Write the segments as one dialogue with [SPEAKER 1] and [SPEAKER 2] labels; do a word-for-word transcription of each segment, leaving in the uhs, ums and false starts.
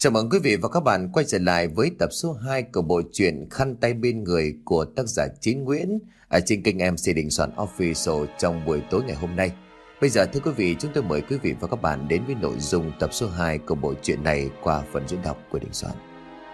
[SPEAKER 1] Chào mừng quý vị và các bạn quay trở lại với tập số hai của bộ truyện Khăn tay bên người của tác giả Chín Nguyễn ở trên kênh em xê Đình Soạn Official trong buổi tối ngày hôm nay. Bây giờ thưa quý vị, chúng tôi mời quý vị và các bạn đến với nội dung tập số hai của bộ truyện này qua phần diễn đọc của Đình Soạn.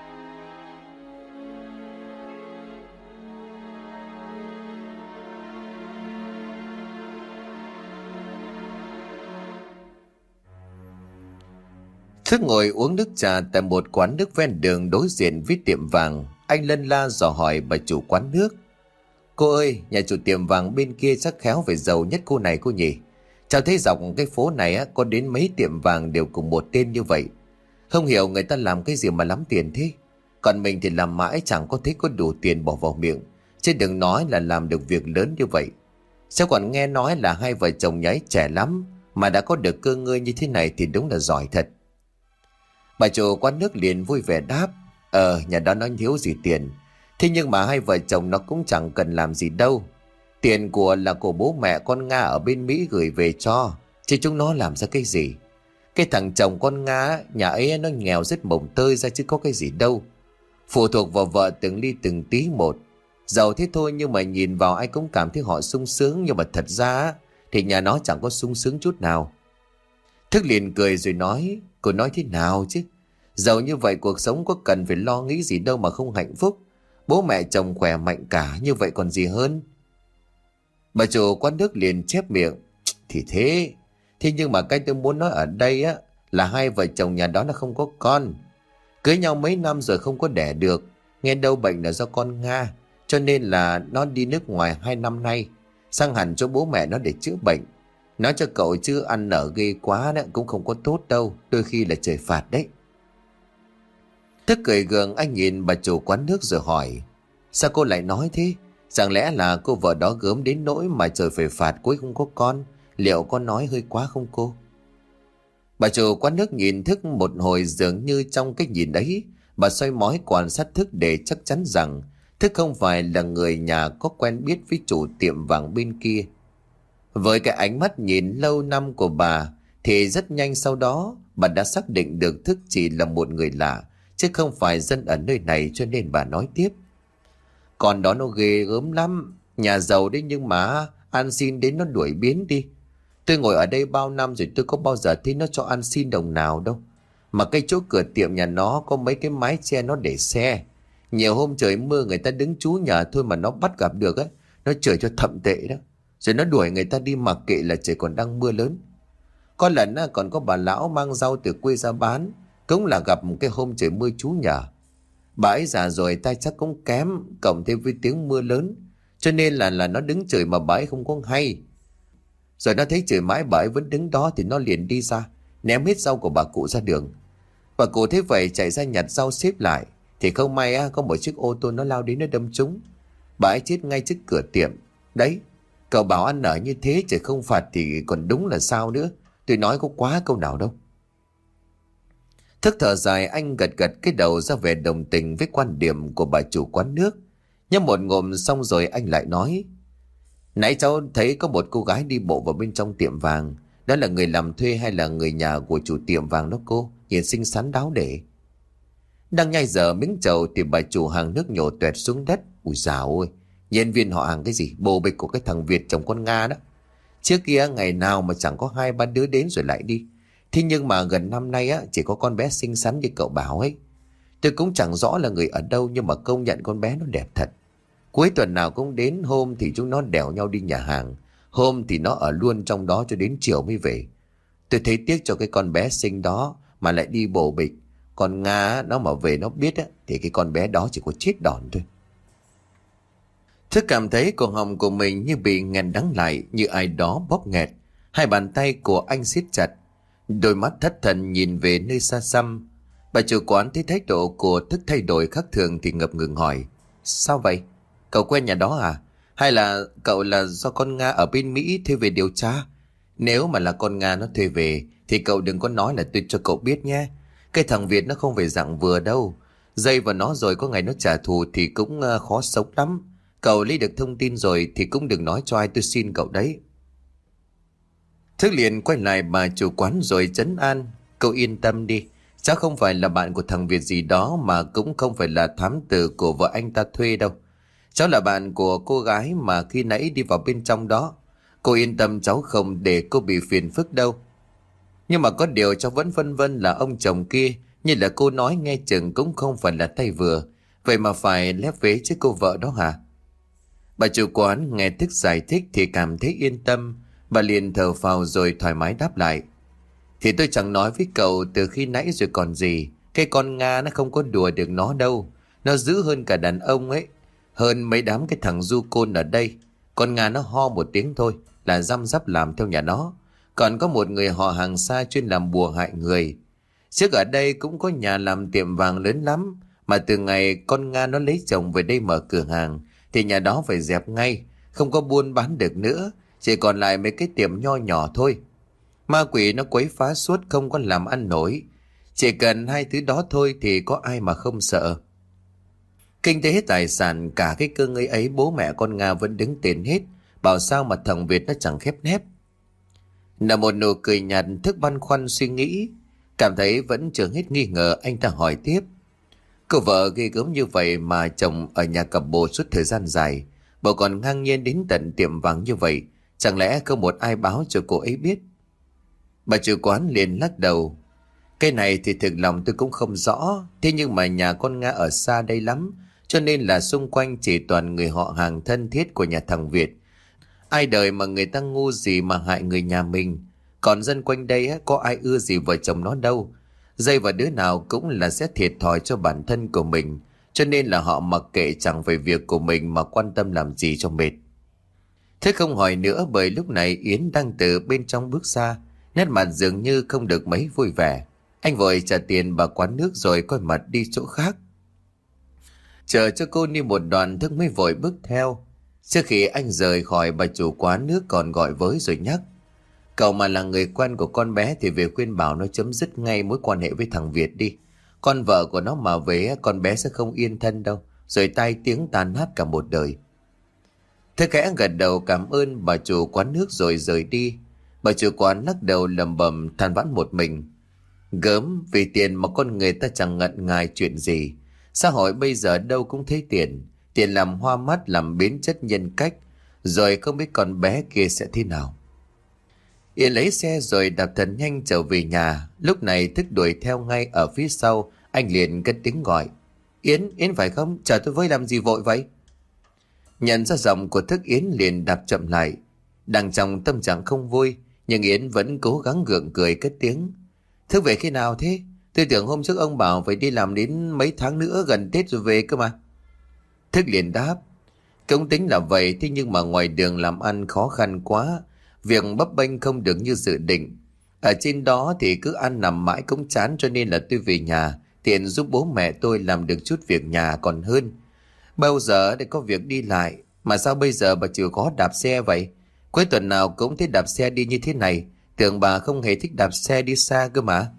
[SPEAKER 1] Thức ngồi uống nước trà tại một quán nước ven đường đối diện với tiệm vàng, anh lân la dò hỏi bà chủ quán nước. Cô ơi, nhà chủ tiệm vàng bên kia chắc khéo phải giàu nhất cô này cô nhỉ? Cháu thấy dọc cái phố này á, có đến mấy tiệm vàng đều cùng một tên như vậy. Không hiểu người ta làm cái gì mà lắm tiền thế. Còn mình thì làm mãi chẳng có thấy có đủ tiền bỏ vào miệng, chứ đừng nói là làm được việc lớn như vậy. Cháu còn nghe nói là hai vợ chồng nhái trẻ lắm mà đã có được cơ ngơi như thế này thì đúng là giỏi thật. Bà chủ quán nước liền vui vẻ đáp. Ờ, nhà đó nói thiếu gì tiền. Thế nhưng mà hai vợ chồng nó cũng chẳng cần làm gì đâu. Tiền của là của bố mẹ con Nga ở bên Mỹ gửi về cho, chứ chúng nó làm ra cái gì. Cái thằng chồng con Nga, nhà ấy nó nghèo rất mồng tơi ra chứ có cái gì đâu. Phụ thuộc vào vợ từng ly từng tí một. Giàu thế thôi nhưng mà nhìn vào ai cũng cảm thấy họ sung sướng. Nhưng mà thật ra thì nhà nó chẳng có sung sướng chút nào. Thức liền cười rồi nói. Cô nói thế nào chứ? Giàu như vậy cuộc sống có cần phải lo nghĩ gì đâu mà không hạnh phúc. Bố mẹ chồng khỏe mạnh cả, như vậy còn gì hơn. Bà chủ quán nước liền chép miệng. Thì thế. Thế nhưng mà cái tôi muốn nói ở đây á là hai vợ chồng nhà đó là không có con. Cưới nhau mấy năm rồi không có đẻ được. Nghe đâu bệnh là do con Nga, cho nên là nó đi nước ngoài hai năm nay, sang hẳn cho bố mẹ nó để chữa bệnh. Nói cho cậu chứ ăn nở ghê quá đó, cũng không có tốt đâu, đôi khi là trời phạt đấy. Thức cười gượng, anh nhìn bà chủ quán nước rồi hỏi. Sao cô lại nói thế? Chẳng lẽ là cô vợ đó gớm đến nỗi mà trời phải phạt cuối không có con? Liệu con nói hơi quá không cô? Bà chủ quán nước nhìn Thức một hồi, dường như trong cái nhìn đấy bà xoay mói quan sát Thức để chắc chắn rằng Thức không phải là người nhà có quen biết với chủ tiệm vàng bên kia. Với cái ánh mắt nhìn lâu năm của bà thì rất nhanh sau đó bà đã xác định được Thức chỉ là một người lạ, chứ không phải dân ở nơi này, cho nên bà nói tiếp. Còn đó nó ghê gớm lắm. Nhà giàu đấy nhưng mà ăn xin đến nó đuổi biến đi. Tôi ngồi ở đây bao năm rồi tôi có bao giờ thấy nó cho ăn xin đồng nào đâu. Mà cái chỗ cửa tiệm nhà nó có mấy cái mái che nó để xe. Nhiều hôm trời mưa người ta đứng trú nhà thôi mà nó bắt gặp được á, nó chửi cho thậm tệ đó. Rồi nó đuổi người ta đi mặc kệ là trời còn đang mưa lớn. Có lần á, còn có bà lão mang rau từ quê ra bán, cũng là gặp một cái hôm trời mưa trú nhờ. Bà ấy già rồi tay chắc cũng kém, cộng thêm với tiếng mưa lớn, cho nên là là nó đứng chửi mà bà ấy không có hay. Rồi nó thấy chửi mãi bà ấy vẫn đứng đó thì nó liền đi ra, ném hết rau của bà cụ ra đường. Bà cụ thấy vậy chạy ra nhặt rau xếp lại, thì không may á, có một chiếc ô tô nó lao đến nó đâm trúng. Bà ấy chết ngay trước cửa tiệm. Đấy, cậu bảo ăn nở như thế chứ không phạt thì còn đúng là sao nữa. Tôi nói có quá câu nào đâu. Thức thở dài, anh gật gật cái đầu ra vẻ đồng tình với quan điểm của bà chủ quán nước. Nhấp một ngụm xong rồi anh lại nói. Nãy cháu thấy có một cô gái đi bộ vào bên trong tiệm vàng. Đó là người làm thuê hay là người nhà của chủ tiệm vàng đó cô? Nhìn xinh xắn đáo để. Đang nhai dở miếng trầu thì bà chủ hàng nước nhổ toẹt xuống đất. Ui dào ôi, nhân viên họ hàng cái gì? Bồ bịch của cái thằng Việt chồng con Nga đó. Trước kia ngày nào mà chẳng có hai ba đứa đến rồi lại đi. Thế nhưng mà gần năm nay á, chỉ có con bé xinh xắn như cậu bảo ấy. Tôi cũng chẳng rõ là người ở đâu, nhưng mà công nhận con bé nó đẹp thật. Cuối tuần nào cũng đến, hôm thì chúng nó đèo nhau đi nhà hàng, hôm thì nó ở luôn trong đó cho đến chiều mới về. Tôi thấy tiếc cho cái con bé xinh đó mà lại đi bồ bịch. Còn Nga nó mà về nó biết á, thì cái con bé đó chỉ có chết đòn thôi. Thức cảm thấy cổ họng của mình như bị nghẹn đắng lại, như ai đó bóp nghẹt. Hai bàn tay của anh siết chặt, đôi mắt thất thần nhìn về nơi xa xăm. Bà chủ quán thấy thái độ của Thức thay đổi khác thường thì ngập ngừng hỏi. Sao vậy? Cậu quen nhà đó à? Hay là cậu là do con Nga ở bên Mỹ thuê về điều tra? Nếu mà là con Nga nó thuê về thì cậu đừng có nói là tôi cho cậu biết nhé. Cái thằng Việt nó không phải dạng vừa đâu. Dây vào nó rồi có ngày nó trả thù thì cũng khó sống lắm. Cậu lấy được thông tin rồi thì cũng đừng nói cho ai, tôi xin cậu đấy. Thức liền quay lại bà chủ quán rồi trấn an. Cậu yên tâm đi, Chắc không phải là bạn của thằng Việt gì đó, mà cũng không phải là thám tử của vợ anh ta thuê đâu. Cháu là bạn của cô gái mà khi nãy đi vào bên trong đó. Cô yên tâm, cháu không để cô bị phiền phức đâu. Nhưng mà có điều cháu vẫn phân vân là ông chồng kia, như là cô nói, nghe chừng cũng không phải là tay vừa. Vậy mà phải lép vế chứ cô vợ đó hả? Bà chủ quán nghe Thức giải thích thì cảm thấy yên tâm. Bà liền thở phào rồi thoải mái đáp lại. Thì tôi chẳng nói với cậu từ khi nãy rồi còn gì. Cái con Nga nó không có đùa được nó đâu. Nó dữ hơn cả đàn ông ấy. Hơn mấy đám cái thằng du côn ở đây. Con Nga nó ho một tiếng thôi là răm rắp làm theo nhà nó. Còn có một người họ hàng xa chuyên làm bùa hại người. Trước ở đây cũng có nhà làm tiệm vàng lớn lắm. Mà từ ngày con Nga nó lấy chồng về đây mở cửa hàng thì nhà đó phải dẹp ngay. Không có buôn bán được nữa. Chỉ còn lại mấy cái tiệm nho nhỏ thôi. Ma quỷ nó quấy phá suốt, không có làm ăn nổi. Chỉ cần hai thứ đó thôi thì có ai mà không sợ. Kinh tế tài sản cả cái cơ ngơi ấy bố mẹ con Nga vẫn đứng tiền hết. Bảo sao mà thằng Việt nó chẳng khép nép. Là một nụ cười nhạt, Thức băn khoăn suy nghĩ. Cảm thấy vẫn chưa hết nghi ngờ, anh ta hỏi tiếp. Cô vợ ghê gớm như vậy mà chồng ở nhà cặp bồ suốt thời gian dài. Bộ còn ngang nhiên đến tận tiệm vàng như vậy. Chẳng lẽ không một ai báo cho cô ấy biết? Bà chủ quán liền lắc đầu. Cái này thì thực lòng tôi cũng không rõ. Thế nhưng mà nhà con Nga ở xa đây lắm, cho nên là xung quanh chỉ toàn người họ hàng thân thiết của nhà thằng Việt. Ai đời mà người ta ngu gì mà hại người nhà mình. Còn dân quanh đây á, có ai ưa gì vợ chồng nó đâu. Dây vào đứa nào cũng là sẽ thiệt thòi cho bản thân của mình. Cho nên là họ mặc kệ, chẳng về việc của mình mà quan tâm làm gì cho mệt. Thế không hỏi nữa, bởi lúc này Yến đang từ bên trong bước ra. Nét mặt dường như không được mấy vui vẻ. Anh vội trả tiền bà quán nước rồi quay mặt đi chỗ khác. Chờ cho cô đi một đoạn, Thức mới vội bước theo. Trước khi anh rời khỏi, bà chủ quán nước còn gọi với rồi nhắc. Cậu mà là người quen của con bé thì về khuyên bảo nó chấm dứt ngay mối quan hệ với thằng Việt đi. Con vợ của nó mà về, con bé sẽ không yên thân đâu. Rồi tai tiếng tàn nát cả một đời. Thức khẽ gật đầu cảm ơn bà chủ quán nước rồi rời đi. Bà chủ quán lắc đầu lầm bầm than vãn một mình. Gớm, vì tiền mà con người ta chẳng ngần ngại chuyện gì. Xã hội bây giờ đâu cũng thấy tiền. Tiền làm hoa mắt, làm biến chất nhân cách. Rồi không biết con bé kia sẽ thế nào. Yến lấy xe rồi đạp thật nhanh trở về nhà. Lúc này Thức đuổi theo ngay ở phía sau. Anh liền cất tiếng gọi. Yến, Yến phải không? Chờ tôi với làm gì vội vậy? Nhận ra giọng của Thức, Yến liền đạp chậm lại. Đang trong tâm trạng không vui, nhưng Yến vẫn cố gắng gượng cười cất tiếng. Thức về khi nào thế? Tôi tưởng hôm trước ông bảo phải đi làm đến mấy tháng nữa, gần Tết rồi về cơ mà. Thức liền đáp. Cũng tính là vậy, thế nhưng mà ngoài đường làm ăn khó khăn quá. Việc bấp bênh không được như dự định. Ở trên đó thì cứ ăn nằm mãi cũng chán, cho nên là tôi về nhà tiện giúp bố mẹ tôi làm được chút việc nhà còn hơn. Bao giờ để có việc đi lại. Mà sao bây giờ bà chịu có đạp xe vậy? Cuối tuần nào cũng thấy đạp xe đi như thế này. Tưởng bà không hề thích đạp xe đi xa cơ mà.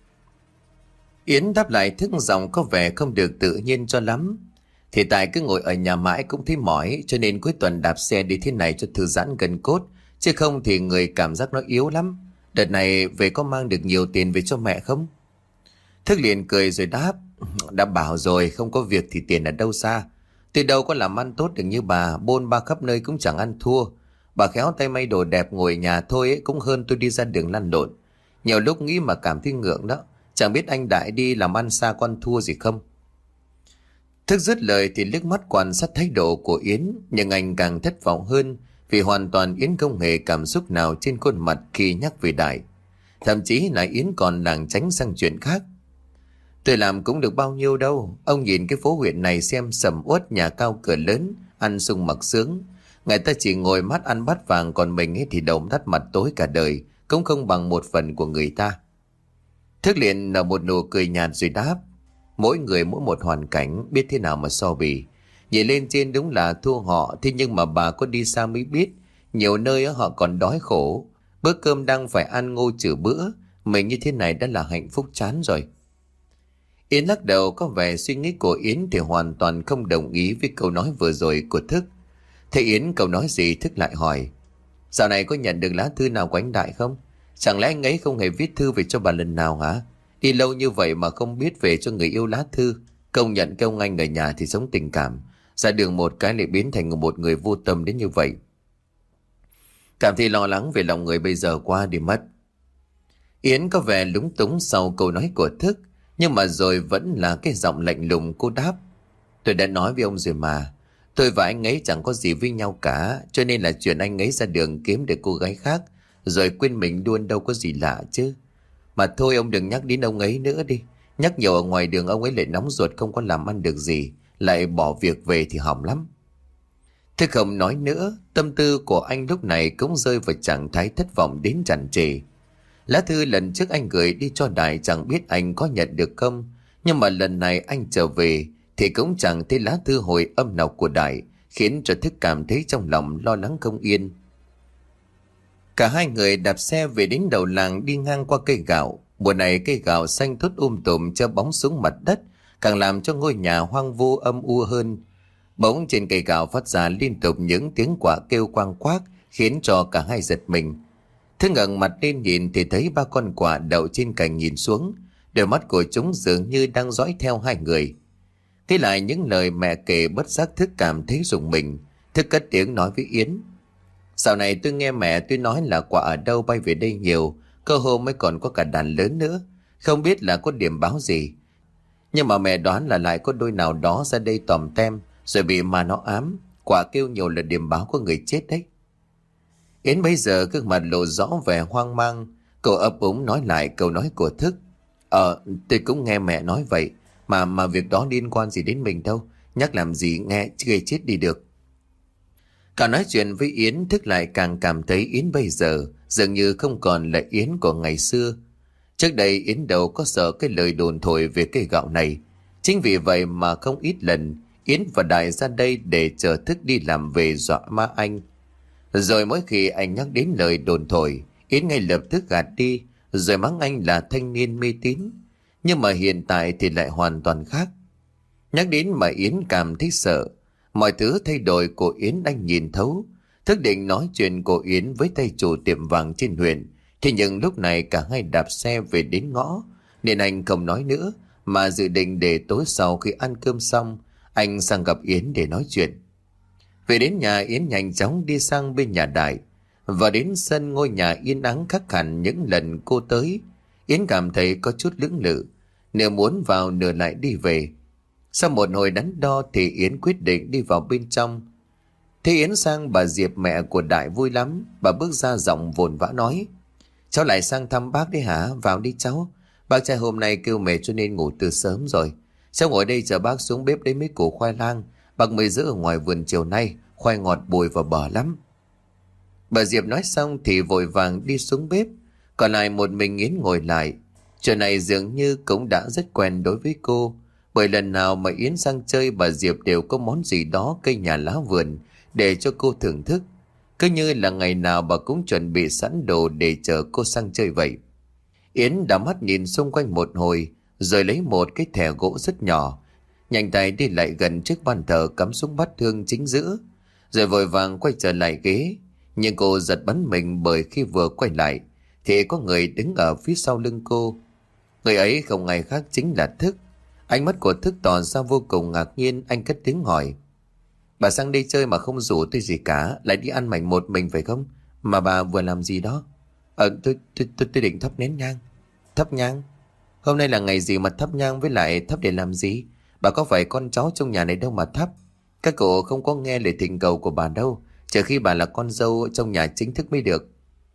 [SPEAKER 1] Yến đáp lại Thức giọng có vẻ không được tự nhiên cho lắm. Thì tại cứ ngồi ở nhà mãi cũng thấy mỏi, cho nên cuối tuần đạp xe đi thế này cho thư giãn gân cốt. Chứ không thì người cảm giác nó yếu lắm. Đợt này về có mang được nhiều tiền về cho mẹ không? Thức liền cười rồi đáp. Đã bảo rồi, không có việc thì tiền ở đâu xa. Tôi đâu có làm ăn tốt được như bà, bôn ba khắp nơi cũng chẳng ăn thua. Bà khéo tay may đồ đẹp ngồi nhà thôi ấy, cũng hơn tôi đi ra đường lăn lộn. Nhiều lúc nghĩ mà cảm thấy ngượng đó. Chẳng biết anh Đại đi làm ăn xa con thua gì không? Thức dứt lời thì liếc mắt quan sát thái độ của Yến, nhưng anh càng thất vọng hơn vì hoàn toàn Yến không hề cảm xúc nào trên khuôn mặt khi nhắc về Đại. Thậm chí là Yến còn lảng tránh sang chuyện khác. Tôi làm cũng được bao nhiêu đâu. Ông nhìn cái phố huyện này xem, sầm uất, nhà cao cửa lớn, ăn sung mặc sướng. Người ta chỉ ngồi mắt ăn bát vàng, còn mình ấy thì đầu thắt mặt tối cả đời, cũng không bằng một phần của người ta. Thức liền nở một nụ cười nhạt rồi đáp. Mỗi người mỗi một hoàn cảnh, biết thế nào mà so bì. Nhìn lên trên đúng là thua họ, thế nhưng mà bà có đi xa mới biết. Nhiều nơi họ còn đói khổ. Bữa cơm đang phải ăn ngô trừ bữa. Mình như thế này đã là hạnh phúc chán rồi. Yến lắc đầu, có vẻ suy nghĩ của Yến thì hoàn toàn không đồng ý với câu nói vừa rồi của Thức. Thấy Yến câu nói gì, Thức lại hỏi. Dạo này có nhận được lá thư nào của anh Đại không? Chẳng lẽ anh ấy không hề viết thư về cho bà lần nào hả? Đi lâu như vậy mà không biết về cho người yêu lá thư. Công nhận cái ông anh ở nhà thì sống tình cảm, ra đường một cái lại biến thành một người vô tâm đến như vậy. Cảm thấy lo lắng về lòng người bây giờ qua đi mất. Yến có vẻ lúng túng sau câu nói của Thức, nhưng mà rồi vẫn là cái giọng lạnh lùng. Cô đáp: Tôi đã nói với ông rồi mà, tôi và anh ấy chẳng có gì với nhau cả, cho nên là chuyện anh ấy ra đường kiếm được cô gái khác rồi quên mình luôn đâu có gì lạ chứ. Mà thôi ông đừng nhắc đến ông ấy nữa đi. Nhắc nhiều ở ngoài đường ông ấy lại nóng ruột không có làm ăn được gì, lại bỏ việc về thì hỏng lắm. Thức không nói nữa. Tâm tư của anh lúc này cũng rơi vào trạng thái thất vọng đến tràn trề. Lá thư lần trước anh gửi đi cho Đại chẳng biết anh có nhận được không, nhưng mà lần này anh trở về thì cũng chẳng thấy lá thư hồi âm nào của Đại, khiến cho Thức cảm thấy trong lòng lo lắng không yên. Cả hai người đạp xe về đến đầu làng, đi ngang qua cây gạo. Mùa này cây gạo xanh thút um tùm che bóng xuống mặt đất, càng làm cho ngôi nhà hoang vu âm u hơn. Bỗng trên cây gạo phát ra liên tục những tiếng quạ kêu quang quác, khiến cho cả hai giật mình. Thức ngẩng mặt lên nhìn thì thấy ba con quạ đậu trên cành nhìn xuống, đôi mắt của chúng dường như đang dõi theo hai người. Thế lại những lời mẹ kể, bất giác Thức cảm thấy rùng mình. Thức cất tiếng nói với Yến: Dạo này tôi nghe mẹ tôi nói là quạ ở đâu bay về đây nhiều, cơ hôm mới còn có cả đàn lớn nữa. Không biết là có điểm báo gì, nhưng mà mẹ đoán là lại có đôi nào đó ra đây tòm tem rồi bị mà nó ám. Quạ kêu nhiều là điểm báo có người chết đấy. Yến bây giờ gương mặt lộ rõ vẻ hoang mang. Cậu ấp úng nói lại câu nói của Thức: Ờ tôi cũng nghe mẹ nói vậy, Mà mà việc đó liên quan gì đến mình đâu, nhắc làm gì nghe gây chết đi được. Cả nói chuyện với Yến, Thức lại càng cảm thấy Yến bây giờ dường như không còn là Yến của ngày xưa. Trước đây Yến đâu có sợ cái lời đồn thổi về cây gạo này. Chính vì vậy mà không ít lần Yến và Đại ra đây để chờ Thức đi làm về dọa ma anh. Rồi mỗi khi anh nhắc đến lời đồn thổi, Yến ngay lập tức gạt đi, rồi mắng anh là thanh niên mê tín. Nhưng mà hiện tại thì lại hoàn toàn khác. Nhắc đến mà Yến cảm thấy sợ. Mọi thứ thay đổi của Yến anh nhìn thấu. Thức định nói chuyện của Yến với tay chủ tiệm vàng trên huyện, thì nhưng lúc này cả hai đạp xe về đến ngõ, nên anh không nói nữa, mà dự định để tối sau khi ăn cơm xong anh sang gặp Yến để nói chuyện. Về đến nhà, Yến nhanh chóng đi sang bên nhà Đại. Và đến sân ngôi nhà yên ắng khác hẳn những lần cô tới. Yến cảm thấy có chút lưỡng lự, nửa muốn vào nửa lại đi về. Sau một hồi đắn đo thì Yến quyết định đi vào bên trong. Thế Yến sang, bà Diệp mẹ của Đại vui lắm. Bà bước ra giọng vồn vã nói: Cháu lại sang thăm bác đấy hả? Vào đi cháu. Bác trai hôm nay kêu mệt cho nên ngủ từ sớm rồi. Cháu ngồi đây chờ bác xuống bếp lấy mấy củ khoai lang bác mới giữ ở ngoài vườn chiều nay, khoai ngọt bùi và bở lắm. Bà Diệp nói xong thì vội vàng đi xuống bếp. Còn lại một mình Yến ngồi lại. Chuyện này dường như cũng đã rất quen đối với cô, bởi lần nào mà Yến sang chơi bà Diệp đều có món gì đó cây nhà lá vườn để cho cô thưởng thức. Cứ như là ngày nào bà cũng chuẩn bị sẵn đồ để chờ cô sang chơi vậy. Yến đảo mắt nhìn xung quanh một hồi, rồi lấy một cái thẻ gỗ rất nhỏ, nhanh tay đi lại gần trước bàn thờ cắm xuống bát hương chính giữa, rồi vội vàng quay trở lại ghế. Nhưng cô giật bắn mình, bởi khi vừa quay lại thì có người đứng ở phía sau lưng cô. Người ấy không ai khác chính là Thức. Ánh mắt của Thức tỏ ra vô cùng ngạc nhiên. Anh cất tiếng hỏi: Bà sang đây chơi mà không rủ tôi gì cả, lại đi ăn mảnh một mình phải không? Mà bà vừa làm gì đó? Ờ tôi, tôi, tôi, tôi định thắp nén nhang. Thắp nhang? Hôm nay là ngày gì mà thắp nhang, với lại thắp để làm gì? Bà có phải con cháu trong nhà này đâu mà thắp. Các cụ không có nghe lời thỉnh cầu của bà đâu, trừ khi bà là con dâu trong nhà chính thức mới được.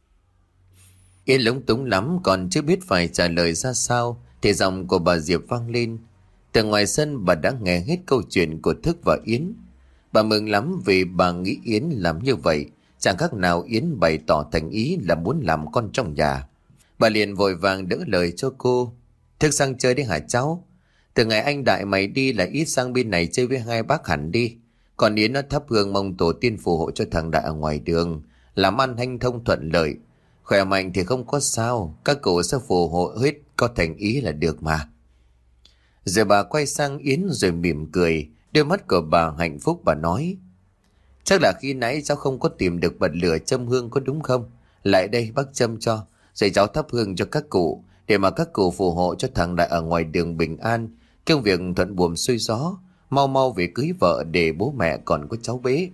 [SPEAKER 1] Yến lúng túng lắm, còn chưa biết phải trả lời ra sao thì giọng của bà Diệp vang lên. Từ ngoài sân bà đã nghe hết câu chuyện của Thức và Yến. Bà mừng lắm vì bà nghĩ Yến làm như vậy chẳng khác nào Yến bày tỏ thành ý là muốn làm con trong nhà. Bà liền vội vàng đỡ lời cho cô: Thức sang chơi đi hả cháu? Từ ngày anh Đại mày đi là ít sang bên này chơi với hai bác hẳn đi. Còn Yến nó thắp hương mong tổ tiên phù hộ cho thằng Đại ở ngoài đường, làm ăn hanh thông thuận lợi. Khỏe mạnh thì không có sao, các cụ sẽ phù hộ hết, có thành ý là được mà. Rồi bà quay sang Yến rồi mỉm cười. Đôi mắt của bà hạnh phúc, bà nói: Chắc là khi nãy cháu không có tìm được bật lửa châm hương có đúng không? Lại đây bác châm cho, rồi cháu thắp hương cho các cụ, để mà các cụ phù hộ cho thằng Đại ở ngoài đường bình an, công việc thuận buồm xuôi gió, mau mau về cưới vợ để bố mẹ còn có cháu bé.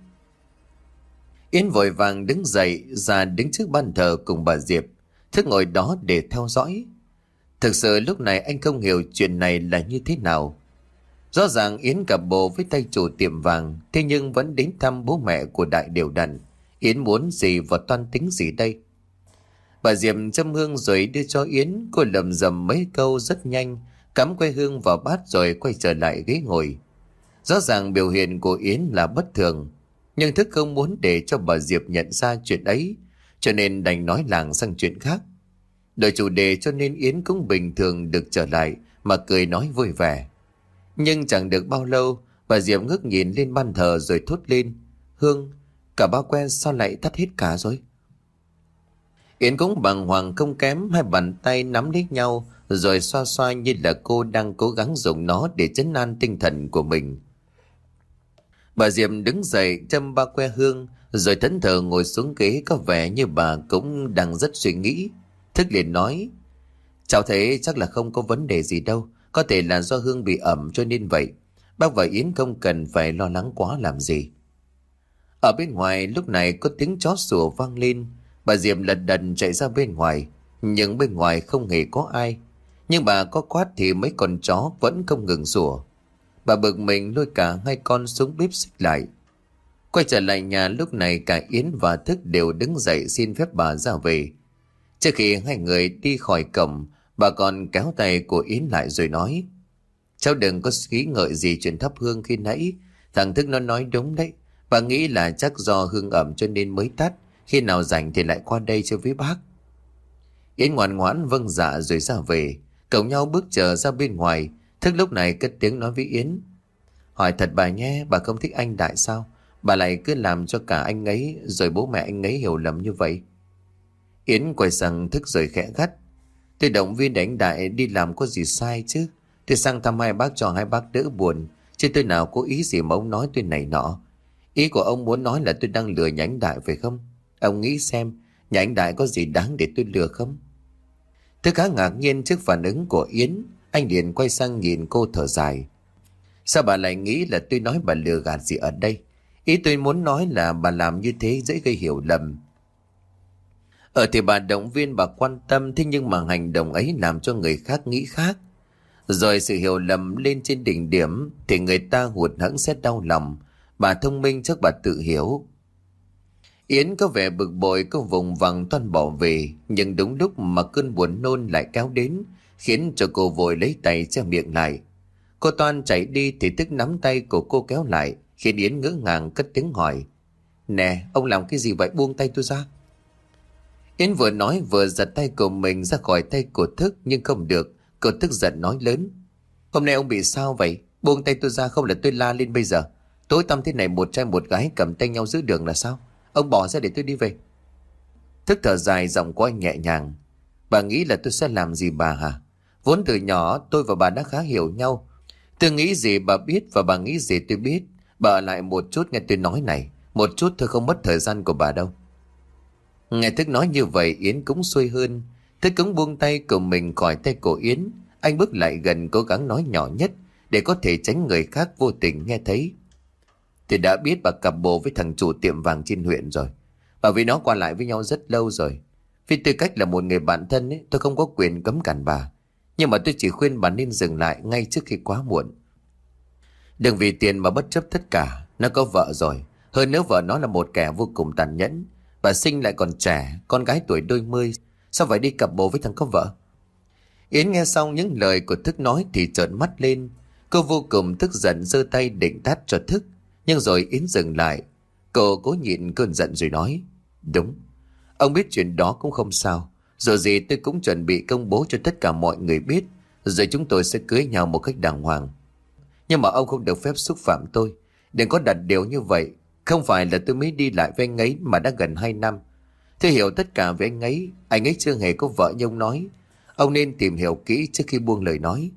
[SPEAKER 1] Yến vội vàng đứng dậy ra đứng trước ban thờ cùng bà Diệp, thức ngồi đó để theo dõi. Thực sự lúc này anh không hiểu chuyện này là như thế nào. Rõ ràng Yến cặp bồ với tay chủ tiệm vàng, thế nhưng vẫn đến thăm bố mẹ của Đại đều đặn. Yến muốn gì và toan tính gì đây? Bà Diệp châm hương rồi đưa cho Yến. Cô lầm rầm mấy câu rất nhanh, cắm que hương vào bát rồi quay trở lại ghế ngồi. Rõ ràng biểu hiện của Yến là bất thường, nhưng Thức không muốn để cho bà Diệp nhận ra chuyện ấy, cho nên đành nói làng sang chuyện khác. Đổi chủ đề cho nên Yến cũng bình thường được trở lại mà cười nói vui vẻ. Nhưng chẳng được bao lâu, bà Diệp ngước nhìn lên ban thờ rồi thốt lên: Hương, cả bao que sao lại tắt hết cả rồi? Yến cũng bàng hoàng không kém, hai bàn tay nắm lấy nhau rồi xoa xoa như là cô đang cố gắng dùng nó để trấn an tinh thần của mình. Bà Diệp đứng dậy châm ba que hương rồi thẫn thờ ngồi xuống ghế, có vẻ như bà cũng đang rất suy nghĩ. Thức liền nói: Cháu thấy chắc là không có vấn đề gì đâu, có thể là do hương bị ẩm cho nên vậy. Bác và Yến không cần phải lo lắng quá làm gì. Ở bên ngoài lúc này có tiếng chó sủa vang lên. Bà Diệp lật đật chạy ra bên ngoài, nhưng bên ngoài không hề có ai. Nhưng bà có quát thì mấy con chó vẫn không ngừng sủa. Bà bực mình lôi cả hai con xuống bếp xích lại. Quay trở lại nhà lúc này cả Yến và Thức đều đứng dậy xin phép bà ra về. Trước khi hai người đi khỏi cổng, bà còn kéo tay của Yến lại rồi nói: Cháu đừng có nghĩ ngợi gì chuyện thắp hương khi nãy. Thằng Thức nó nói đúng đấy. Bà nghĩ là chắc do hương ẩm cho nên mới tắt. Khi nào rảnh thì lại qua đây chơi với bác. Yến ngoan ngoãn vâng dạ rồi ra về. Cậu nhau bước chờ ra bên ngoài. Thức lúc này cất tiếng nói với Yến: Hỏi thật bà nhé, bà không thích anh Đại sao? Bà lại cứ làm cho cả anh ấy rồi bố mẹ anh ấy hiểu lầm như vậy. Yến quay sang Thức rồi khẽ gắt: Tôi động viên để anh Đại đi làm có gì sai chứ? Tôi sang thăm hai bác cho hai bác đỡ buồn, chứ tôi nào có ý gì mà ông nói tôi này nọ. Ý của ông muốn nói là tôi đang lừa nhà anh Đại phải không? Ông nghĩ xem, nhà anh Đại có gì đáng để tôi lừa không? Tôi khá ngạc nhiên trước phản ứng của Yến. Anh liền quay sang nhìn cô thở dài: Sao bà lại nghĩ là tôi nói bà lừa gạt gì ở đây? Ý tôi muốn nói là bà làm như thế dễ gây hiểu lầm. Ở thì bà động viên, bà quan tâm, thế nhưng mà hành động ấy làm cho người khác nghĩ khác. Rồi sự hiểu lầm lên trên đỉnh điểm thì người ta hụt hẫng sẽ đau lòng. Bà thông minh chắc bà tự hiểu. Yến có vẻ bực bội, có vùng vằng toan bỏ về, nhưng đúng lúc mà cơn buồn nôn lại kéo đến, khiến cho cô vội lấy tay che miệng lại. Cô toan chạy đi thì Thức nắm tay của cô kéo lại, khiến Yến ngỡ ngàng cất tiếng hỏi: Nè, ông làm cái gì vậy, buông tay tôi ra. Yến vừa nói vừa giật tay của mình ra khỏi tay của Thức, nhưng không được. Cô tức giận nói lớn: Hôm nay ông bị sao vậy? Buông tay tôi ra không là tôi la lên bây giờ. Tối tăm thế này một trai một gái cầm tay nhau giữa đường là sao? Ông bỏ ra để tôi đi về. Thức thở dài, giọng của anh nhẹ nhàng: Bà nghĩ là tôi sẽ làm gì bà hả? Vốn từ nhỏ tôi và bà đã khá hiểu nhau. Tôi nghĩ gì bà biết và bà nghĩ gì tôi biết. Bà ở lại một chút nghe tôi nói này. Một chút thôi, không mất thời gian của bà đâu. Nghe Thức nói như vậy Yến cũng xuôi hơn. Thức cũng buông tay của mình khỏi tay của Yến. Anh bước lại gần cố gắng nói nhỏ nhất để có thể tránh người khác vô tình nghe thấy: Tôi đã biết bà cặp bồ với thằng chủ tiệm vàng trên huyện rồi. Bà với nó qua lại với nhau rất lâu rồi. Vì tư cách là một người bạn thân ấy, tôi không có quyền cấm cản bà. Nhưng mà tôi chỉ khuyên bà nên dừng lại ngay trước khi quá muộn. Đừng vì tiền mà bất chấp tất cả. Nó có vợ rồi. Hơn nữa vợ nó là một kẻ vô cùng tàn nhẫn. Bà sinh lại còn trẻ, con gái tuổi đôi mươi, sao phải đi cặp bồ với thằng có vợ? Yến nghe xong những lời của Thức nói thì trợn mắt lên. Cô vô cùng tức giận, giơ tay định tát cho Thức. Nhưng rồi Yến dừng lại. Cô cố nhịn cơn giận rồi nói: Đúng, ông biết chuyện đó cũng không sao. Rồi gì tôi cũng chuẩn bị công bố cho tất cả mọi người biết. Rồi chúng tôi sẽ cưới nhau một cách đàng hoàng. Nhưng mà ông không được phép xúc phạm tôi. Đừng có đặt điều như vậy. Không phải là tôi mới đi lại với anh ấy mà đã gần hai năm. Tôi hiểu tất cả về anh ấy. Anh ấy chưa hề có vợ như ông nói. Ông nên tìm hiểu kỹ trước khi buông lời nói.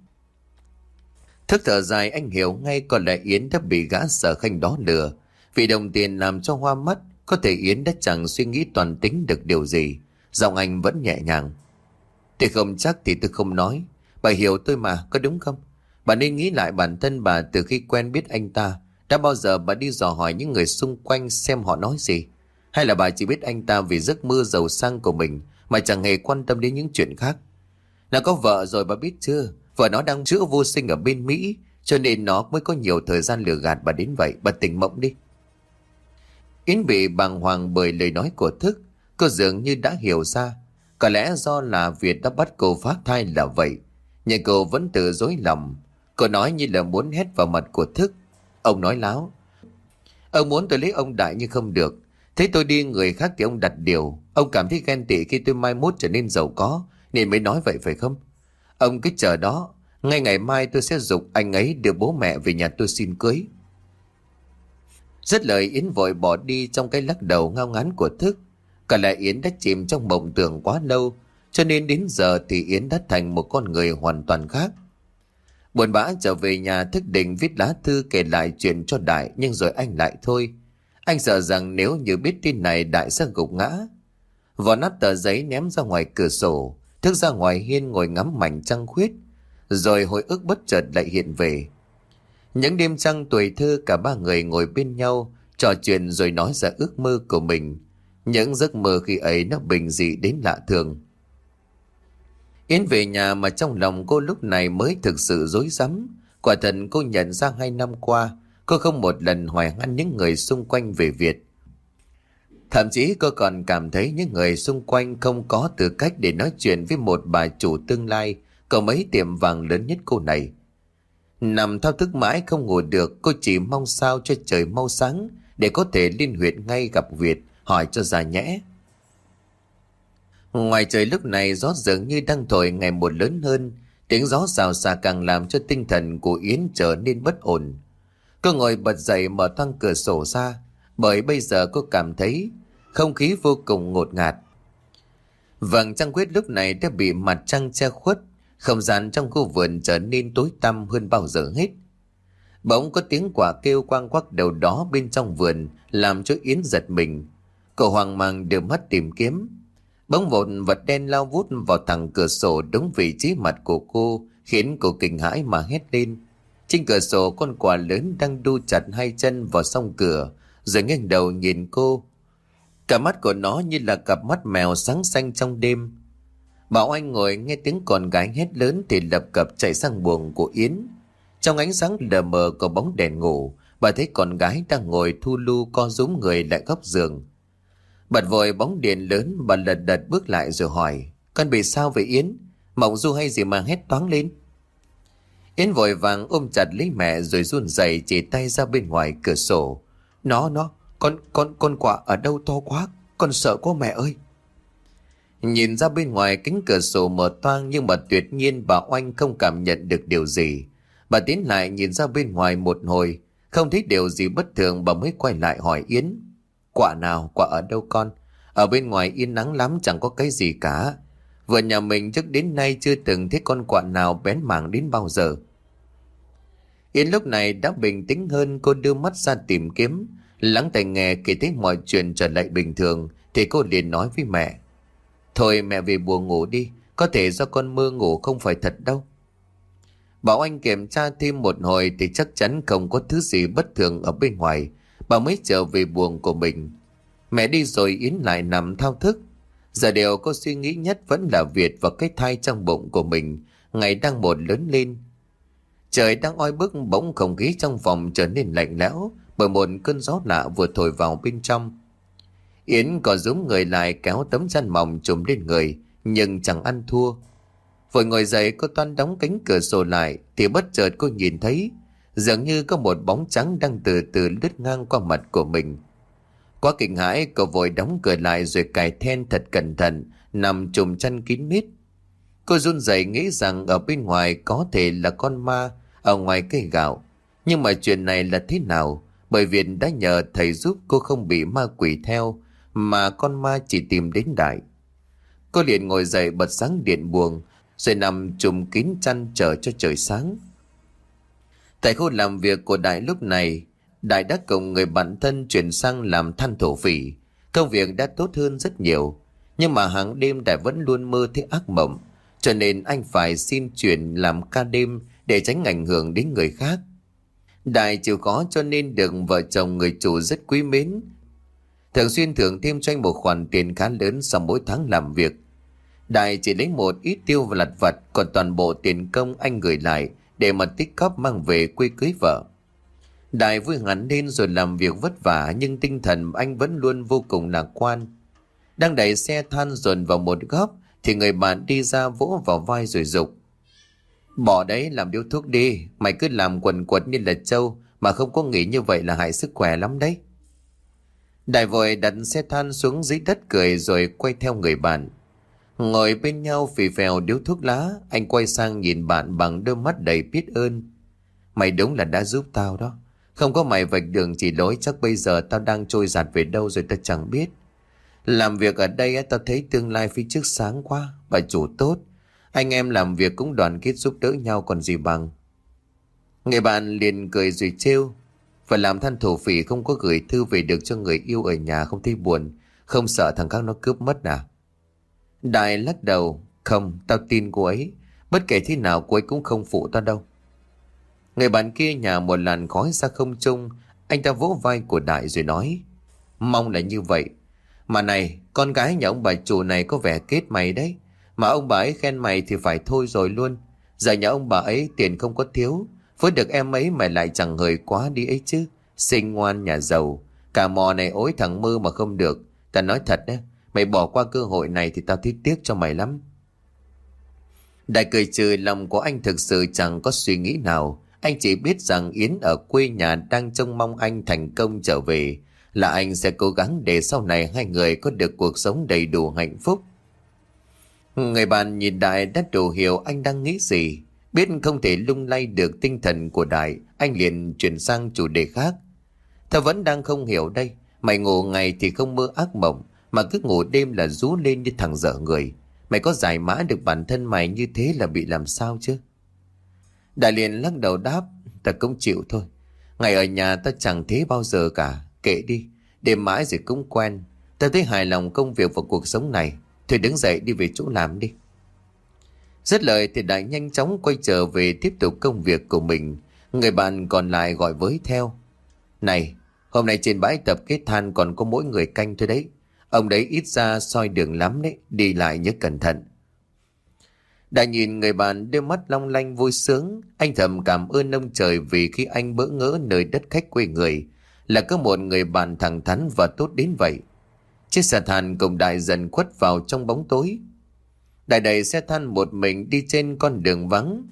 [SPEAKER 1] Thức thở dài, anh hiểu ngay có lẽ Yến đã bị gã Sở Khanh đó lừa. Vì đồng tiền làm cho hoa mắt, có thể Yến đã chẳng suy nghĩ toàn tính được điều gì. Giọng anh vẫn nhẹ nhàng: Tôi không chắc thì tôi không nói. Bà hiểu tôi mà, có đúng không? Bà nên nghĩ lại bản thân bà từ khi quen biết anh ta. Đã bao giờ bà đi dò hỏi những người xung quanh xem họ nói gì? Hay là bà chỉ biết anh ta vì giấc mơ giàu sang của mình mà chẳng hề quan tâm đến những chuyện khác? Nó có vợ rồi bà biết chưa? Vợ nó đang chữa vô sinh ở bên Mỹ, cho nên nó mới có nhiều thời gian lừa gạt bà đến vậy. Bà tỉnh mộng đi. Yến bị bàng hoàng bởi lời nói của Thức. Cô dường như đã hiểu ra. Có lẽ do là Việt đã bắt cô phá thai là vậy, nhưng cô vẫn tự dối lòng. Cô nói như là muốn hét vào mặt của Thức. Ông nói láo. Ông muốn tôi lấy ông Đại nhưng không được. Thấy tôi đi người khác thì ông đặt điều. Ông cảm thấy ghen tị khi tôi mai mốt trở nên giàu có nên mới nói vậy phải không? Ông cứ chờ đó. Ngay ngày mai tôi sẽ giục anh ấy đưa bố mẹ về nhà tôi xin cưới. Dứt lời Yến vội bỏ đi trong cái lắc đầu ngao ngán của Thức. Cả lại Yến đã chìm trong mộng tưởng quá lâu, cho nên đến giờ thì Yến đã thành một con người hoàn toàn khác. Buồn bã trở về nhà, Thức định viết lá thư kể lại chuyện cho Đại, nhưng rồi anh lại thôi. Anh sợ rằng nếu như biết tin này Đại sẽ gục ngã. Vò nát tờ giấy ném ra ngoài cửa sổ. Thức ra ngoài hiên ngồi ngắm mảnh trăng khuyết. Rồi hồi ức bất chợt lại hiện về. Những đêm trăng tuổi thơ, cả ba người ngồi bên nhau trò chuyện rồi nói ra ước mơ của mình. Những giấc mơ khi ấy nó bình dị đến lạ thường. Yến về nhà mà trong lòng cô lúc này mới thực sự rối rắm. Quả thật cô nhận ra hai năm qua cô không một lần hỏi han những người xung quanh về Việt. Thậm chí cô còn cảm thấy những người xung quanh không có tư cách để nói chuyện với một bà chủ tương lai có mấy tiệm vàng lớn nhất cô này. Nằm thao thức mãi không ngủ được, cô chỉ mong sao cho trời mau sáng để có thể liên huyện ngay gặp Việt hỏi cho ra nhẽ. Ngoài trời lúc này gió dường như đang thổi ngày một lớn hơn. Tiếng gió xào xạc càng làm cho tinh thần của Yến trở nên bất ổn. Cô ngồi bật dậy mở toang cửa sổ ra, bởi bây giờ cô cảm thấy không khí vô cùng ngột ngạt. Vầng trăng khuyết lúc này đã bị mặt trăng che khuất. Không gian trong khu vườn trở nên tối tăm hơn bao giờ hết. Bỗng có tiếng quạ kêu quang quắc đâu đó bên trong vườn, làm cho Yến giật mình. Cô hoang mang đưa mắt tìm kiếm. Bỗng một vật đen lao vút vào thẳng cửa sổ đúng vị trí mặt của cô, khiến cô kinh hãi mà hét lên. Trên cửa sổ con quạ lớn đang đu chặt hai chân vào song cửa, rồi nghênh đầu nhìn cô. Cả mắt của nó như là cặp mắt mèo sáng xanh trong đêm. Bảo Anh ngồi nghe tiếng con gái hét lớn thì lập cập chạy sang buồng của Yến. Trong ánh sáng lờ mờ của bóng đèn ngủ, bà thấy con gái đang ngồi thu lu co rúm người lại góc giường. Bật vội bóng điện lớn, bà lật đật bước lại rồi hỏi: Con bị sao vậy Yến? Mộng du hay gì mà hét toáng lên? Yến vội vàng ôm chặt lấy mẹ rồi run rẩy chỉ tay ra bên ngoài cửa sổ. Nó, nó, con, con, con quạ ở đâu to quá, con sợ quá mẹ ơi. Nhìn ra bên ngoài, cánh cửa sổ mở toang nhưng mà tuyệt nhiên bà Oanh không cảm nhận được điều gì. Bà tiến lại nhìn ra bên ngoài một hồi, không thấy điều gì bất thường, bà mới quay lại hỏi Yến: Quạ nào? Quạ ở đâu con? Ở bên ngoài yên nắng lắm, chẳng có cái gì cả. Vườn nhà mình trước đến nay chưa từng thấy con quạ nào bén mảng đến bao giờ. Yến lúc này đã bình tĩnh hơn, cô đưa mắt ra tìm kiếm. Lắng tai nghe khi thấy mọi chuyện trở lại bình thường thì cô liền nói với mẹ: Thôi mẹ về buồng ngủ đi, có thể do con mơ ngủ không phải thật đâu. Bảo Anh kiểm tra thêm một hồi thì chắc chắn không có thứ gì bất thường ở bên ngoài. Bà mới trở về buồng của mình. Mẹ đi rồi Yến lại nằm thao thức. Giờ điều cô suy nghĩ nhất vẫn là Việt và cái thai trong bụng của mình ngày đang một lớn lên. Trời đang oi bức, bỗng không khí trong phòng trở nên lạnh lẽo bởi một cơn gió lạ vừa thổi vào bên trong. Yến có rúm người lại kéo tấm chăn mỏng trùm lên người nhưng chẳng ăn thua. Vội ngồi dậy, cô toan đóng cánh cửa sổ lại thì bất chợt cô nhìn thấy dường như có một bóng trắng đang từ từ lướt ngang qua mặt của mình. Quá kinh hãi, cô vội đóng cửa lại rồi cài then thật cẩn thận, nằm trùm chăn kín mít. Cô run rẩy nghĩ rằng ở bên ngoài có thể là con ma ở ngoài cây gạo. Nhưng mà chuyện này là thế nào? Bởi vì đã nhờ thầy giúp cô không bị ma quỷ theo, mà con ma chỉ tìm đến Đại. Cô liền ngồi dậy bật sáng điện buồng, rồi nằm trùm kín chăn chờ cho trời sáng. Tại khu làm việc của Đại lúc này, Đại đã cùng người bạn thân chuyển sang làm than thổ phỉ. Công việc đã tốt hơn rất nhiều, nhưng mà hàng đêm Đại vẫn luôn mơ thấy ác mộng. cho nên anh phải xin chuyển làm ca đêm để tránh ảnh hưởng đến người khác. Đại chịu khó cho nên được vợ chồng người chủ rất quý mến, thường xuyên thưởng thêm cho anh một khoản tiền khá lớn sau mỗi tháng làm việc. Đại chỉ lấy một ít tiêu và lặt vặt, còn toàn bộ tiền công anh gửi lại để mà tích cóp mang về quê cưới vợ. Đại vui hẳn lên rồi làm việc vất vả, nhưng tinh thần anh vẫn luôn vô cùng lạc quan. Đang đẩy xe than dồn vào một góc thì người bạn đi ra vỗ vào vai rồi giục: "Bỏ đấy, làm điếu thuốc đi, mày cứ làm quần quật như là trâu mà không có nghỉ như vậy là hại sức khỏe lắm đấy." Đại vội đặt xe than xuống dưới đất cười rồi quay theo người bạn. Ngồi bên nhau phì phèo điếu thuốc lá, anh quay sang nhìn bạn bằng đôi mắt đầy biết ơn. "Mày đúng là đã giúp tao đó. Không có mày vạch đường chỉ lối chắc bây giờ tao đang trôi dạt về đâu rồi tao chẳng biết. Làm việc ở đây tao thấy tương lai phía trước sáng quá. Bà chủ tốt, anh em làm việc cũng đoàn kết giúp đỡ nhau còn gì bằng." Người bạn liền cười rồi trêu: "Và làm than thổ phỉ không có gửi thư về được cho người yêu ở nhà không thấy buồn, không sợ thằng khác nó cướp mất à?" Đại lắc đầu: "Không, tao tin cô ấy. Bất kể thế nào cô ấy cũng không phụ tao đâu." Người bạn kia nhả một làn khói ra không trung. Anh ta vỗ vai của Đại rồi nói: "Mong là như vậy. Mà này, con gái nhà ông bà chủ này có vẻ kết mày đấy. Mà ông bà ấy khen mày thì phải thôi rồi luôn. Giờ nhà ông bà ấy tiền không có thiếu, với được em ấy mày lại chẳng hời quá đi ấy chứ. Xinh ngoan nhà giàu. Cả mò này ối thằng mơ mà không được. Ta nói thật đấy, mày bỏ qua cơ hội này thì tao thấy tiếc cho mày lắm." Đại cười trừ, lòng của anh thực sự chẳng có suy nghĩ nào. Anh chỉ biết rằng Yến ở quê nhà đang trông mong anh thành công trở về, là anh sẽ cố gắng để sau này hai người có được cuộc sống đầy đủ hạnh phúc. Người bạn nhìn Đại đã đủ hiểu anh đang nghĩ gì. Biết không thể lung lay được tinh thần của Đại, anh liền chuyển sang chủ đề khác. "Tao vẫn đang không hiểu đây. Mày ngủ ngày thì không mơ ác mộng, mà cứ ngủ đêm là rú lên như thằng dở người. Mày có giải mã được bản thân mày như thế là bị làm sao chứ?" Đại liền lắc đầu đáp: "Ta cũng chịu thôi. Ngày ở nhà ta chẳng thế bao giờ cả. Kệ đi, đêm mãi rồi cũng quen. Ta thấy hài lòng công việc và cuộc sống này. Thôi đứng dậy đi về chỗ làm đi." Dứt lời thì Đại nhanh chóng quay trở về tiếp tục công việc của mình. Người bạn còn lại gọi với theo: "Này, hôm nay trên bãi tập kết than còn có mỗi người canh thôi đấy. Ông đấy ít ra soi đường lắm đấy, đi lại nhớ cẩn thận." Đại nhìn người bạn đôi mắt long lanh vui sướng. Anh thầm cảm ơn ông trời vì khi anh bỡ ngỡ nơi đất khách quê người là có một người bạn thẳng thắn và tốt đến vậy. Chiếc xe than cùng Đại dần khuất vào trong bóng tối. Đại đẩy xe than một mình đi trên con đường vắng.